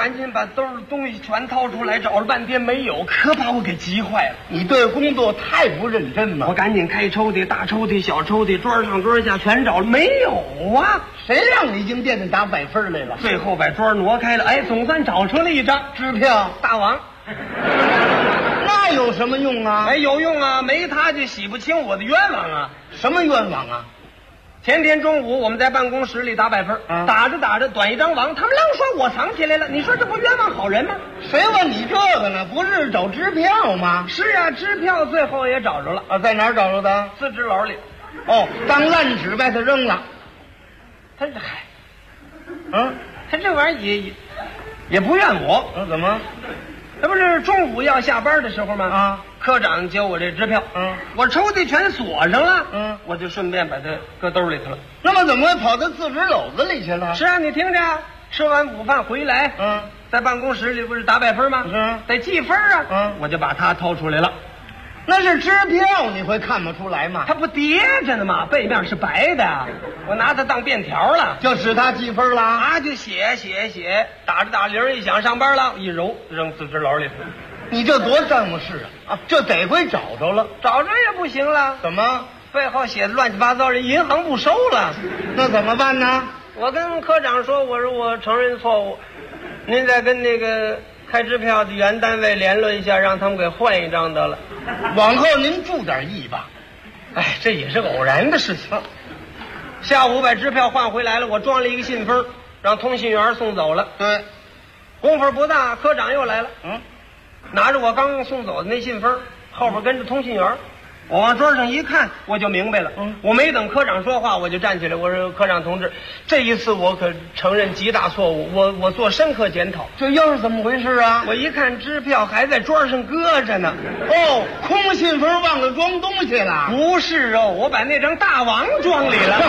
赶紧把兜里东西全掏出来，找了半天没有，可把我给急坏了。 你对工作太不认真了。 我赶紧开抽屉，大抽屉、小抽屉，桌上桌下全找了，没有啊！ 谁让你进店里打100分来了？ 最后把桌挪开了，哎，总算找出了一张支票， 大王。 那有什么用啊？ 哎，有用啊，没他就洗不清我的冤枉啊！ 什么冤枉啊？ 前天中午我们在办公室里打100分，打着打着短一张网，他们愣说我藏起来了。你说这不冤枉好人吗？ 谁问你这个呢？不是找支票吗？ 是啊，支票最后也找着了啊，在哪儿找着的？ 自制篓里。 哦，当烂纸把它扔了。 他这还，他这玩意儿也不怨我， 怎么？ 那不是中午要下班的时候吗？ 啊， 科长接我这支票，我抽屉全锁上了，我就顺便把它搁兜里头了。 那么怎么会跑到自制篓子里去了？ 是啊，你听着，吃完午饭回来，在办公室里不是打100分吗？得记分啊，我就把它掏出来了。 那是支票，你会看不出来吗？ 它不叠着呢吗？背面是白的，我拿它当便条了， 就使它记分了啊！就写，打着打铃一响，上班了，一揉扔自制篓里。 你这多耽误事啊！这得亏找着了， 找着也不行了。 怎么？ 背后写的乱七八糟，人银行不收了， 那怎么办呢？ 我跟科长说，我说我承认错误，您再跟那个开支票的原单位联络一下，让他们给换一张得了。 往后您注点意吧。 哎，这也是偶然的事情。下午把支票换回来了，我装了一个信封，让通信员送走了。 对， 功夫不大，科长又来了。拿着我刚送走的那信封，后边跟着通信员。我往桌上一看，我就明白了。我没等科长说话，我就站起来，我说：“科长同志，这一次我可承认极大错误，我做深刻检讨。” 这又是怎么回事啊？ 我一看支票还在桌上搁着呢。 哦，空信封忘了装东西了？ 不是哦，我把那张大王装里了。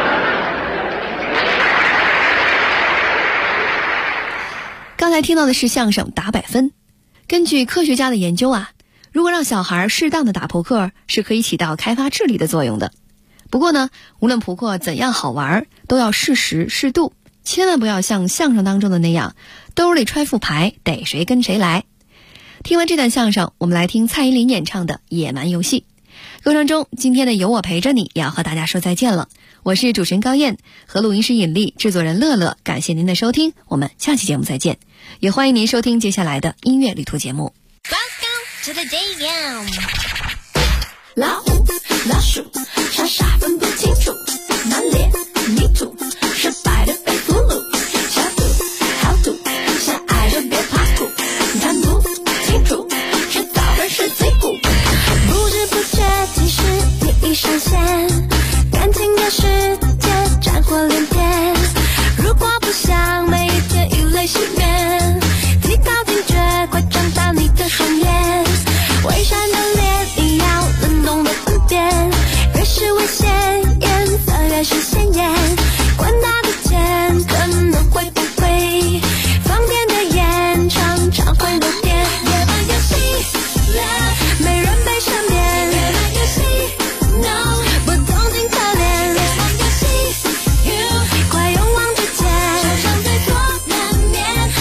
刚才听到的是相声打100分。根据科学家的研究啊，如果让小孩适当的打扑克，是可以起到开发智力的作用的。不过呢，无论扑克怎样好玩，都要适时适度，千万不要像相声当中的那样，兜里揣副牌，逮谁跟谁来。听完这段相声，我们来听蔡依林演唱的《野蛮游戏》。歌声中，今天的有我陪着你也要和大家说再见了。我是主持人高燕，和录音师尹丽，制作人乐乐，感谢您的收听，我们下期节目再见。也欢迎您收听接下来的音乐旅途节目。 to the jam。 老虎、老鼠，傻傻分不清楚，满脸泥土，失败的被俘虏，小赌好赌，相爱就别怕苦，看不清楚，迟早会是最苦。 不知不觉，其实你已上线，感情的世界战火连天。如果不想每一天以泪洗面，提高警觉，快张大你的双眼。伪善的脸，你要能懂得分辨，越是危险，颜色越是鲜艳。管他的钱可能会不会，方便的盐常常会漏电。野蛮游戏，没人被赦免。野蛮游戏 ，No， 不同情可怜。野蛮游戏 ，You， 快勇往直前，受伤最多难免。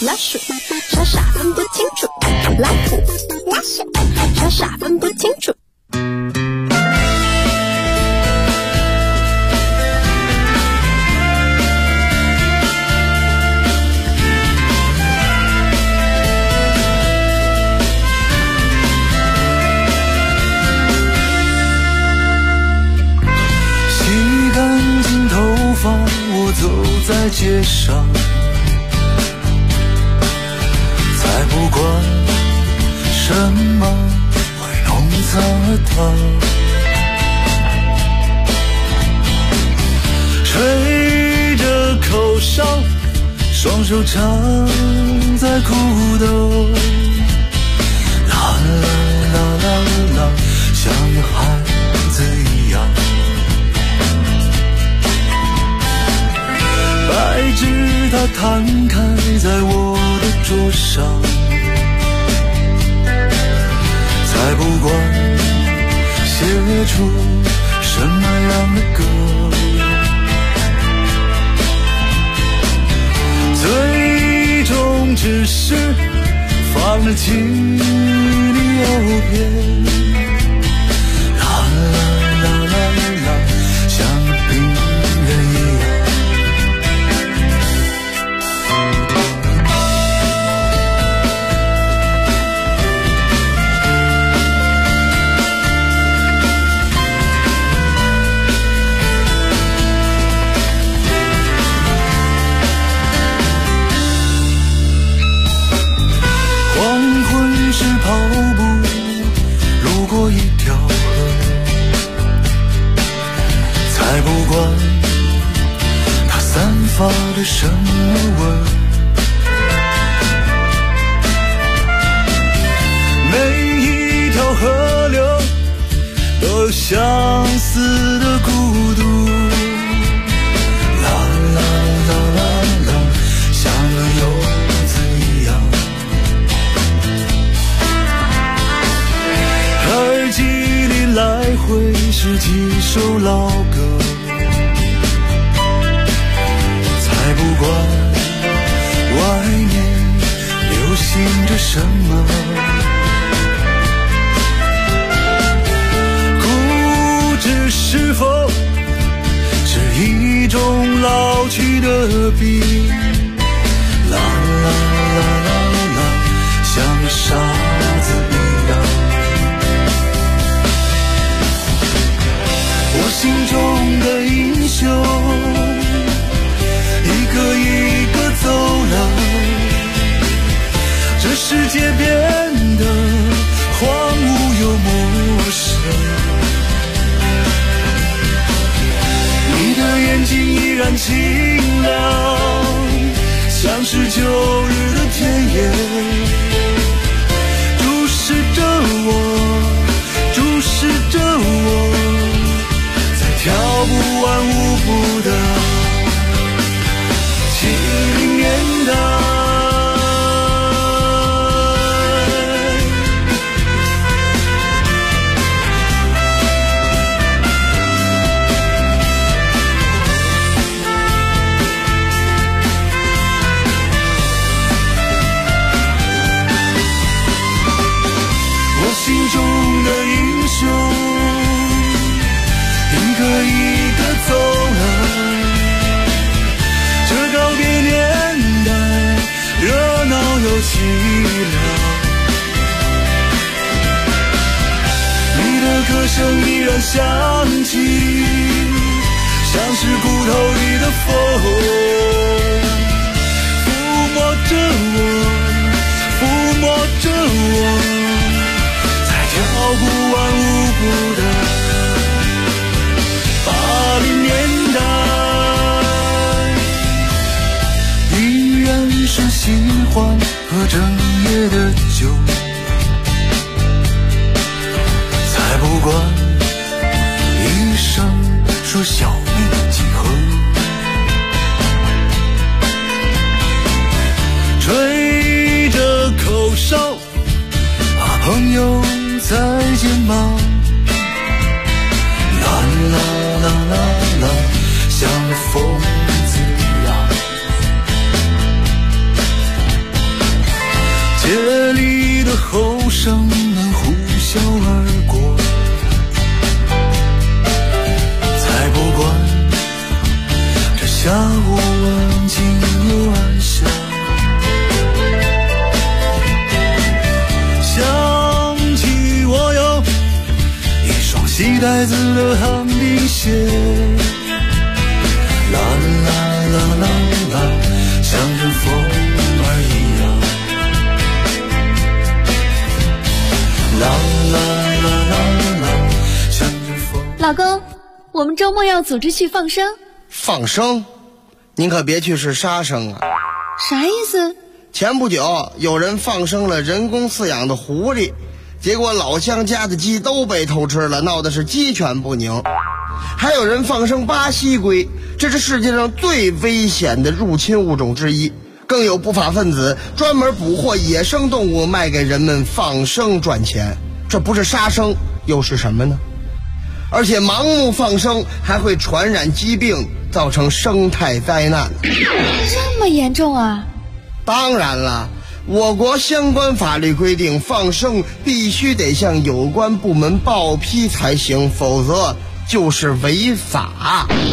老鼠，傻傻分不清楚，老虎，老鼠，傻傻分不清楚。 我走在街上，才不管什么会弄脏了它。吹着口哨，双手插在裤兜，啦啦啦啦啦，像孩子一样。白纸它摊开在我的桌上，才不管写出什么样的歌，最终只是放得起你右边，啦啦啦啦啦，像个病人一样。是跑步路过一条河，才不管它散发的什么味儿。每一条河流都有相似的孤独，啦啦啦啦啦，像个游子一样。耳机里来回是几首老歌，才不管外面流行着什么。固执是否是一种老去的病？啦啦啦啦啦，像个傻子一样。我心中的英雄，一个一个走了，这世界变得荒芜又陌生。你的眼睛依然清亮，像是旧日的田野，注视着我，注视着我，跳不完舞步的70年代。我心中的英雄，一个一个走了，这告别年代热闹又凄凉。你的歌声依然响起，像是骨头里的风，抚摸着我，抚摸着我，在跳不完舞步的80年代，依然是喜欢喝整夜的酒，才不管医生说小命几何。吹着口哨，朋友再见吗？啦啦啦啦啦，像个疯子一样。 得很明显。啦啦啦啦啦，像阵风儿一样。啦啦啦啦啦，像阵风。 老公，我们周末要组织去放生。 放生？您可别去是杀生啊！ 啥意思？ 前不久有人放生了人工饲养的狐狸，结果老乡家的鸡都被偷吃了，闹得是鸡犬不宁。还有人放生巴西龟，这是世界上最危险的入侵物种之一。更有不法分子专门捕获野生动物卖给人们放生赚钱，这不是杀生又是什么呢？而且盲目放生还会传染疾病，造成生态灾难。 这么严重啊？ 当然了，我国相关法律规定，放生必须得向有关部门报批才行，否则就是违法。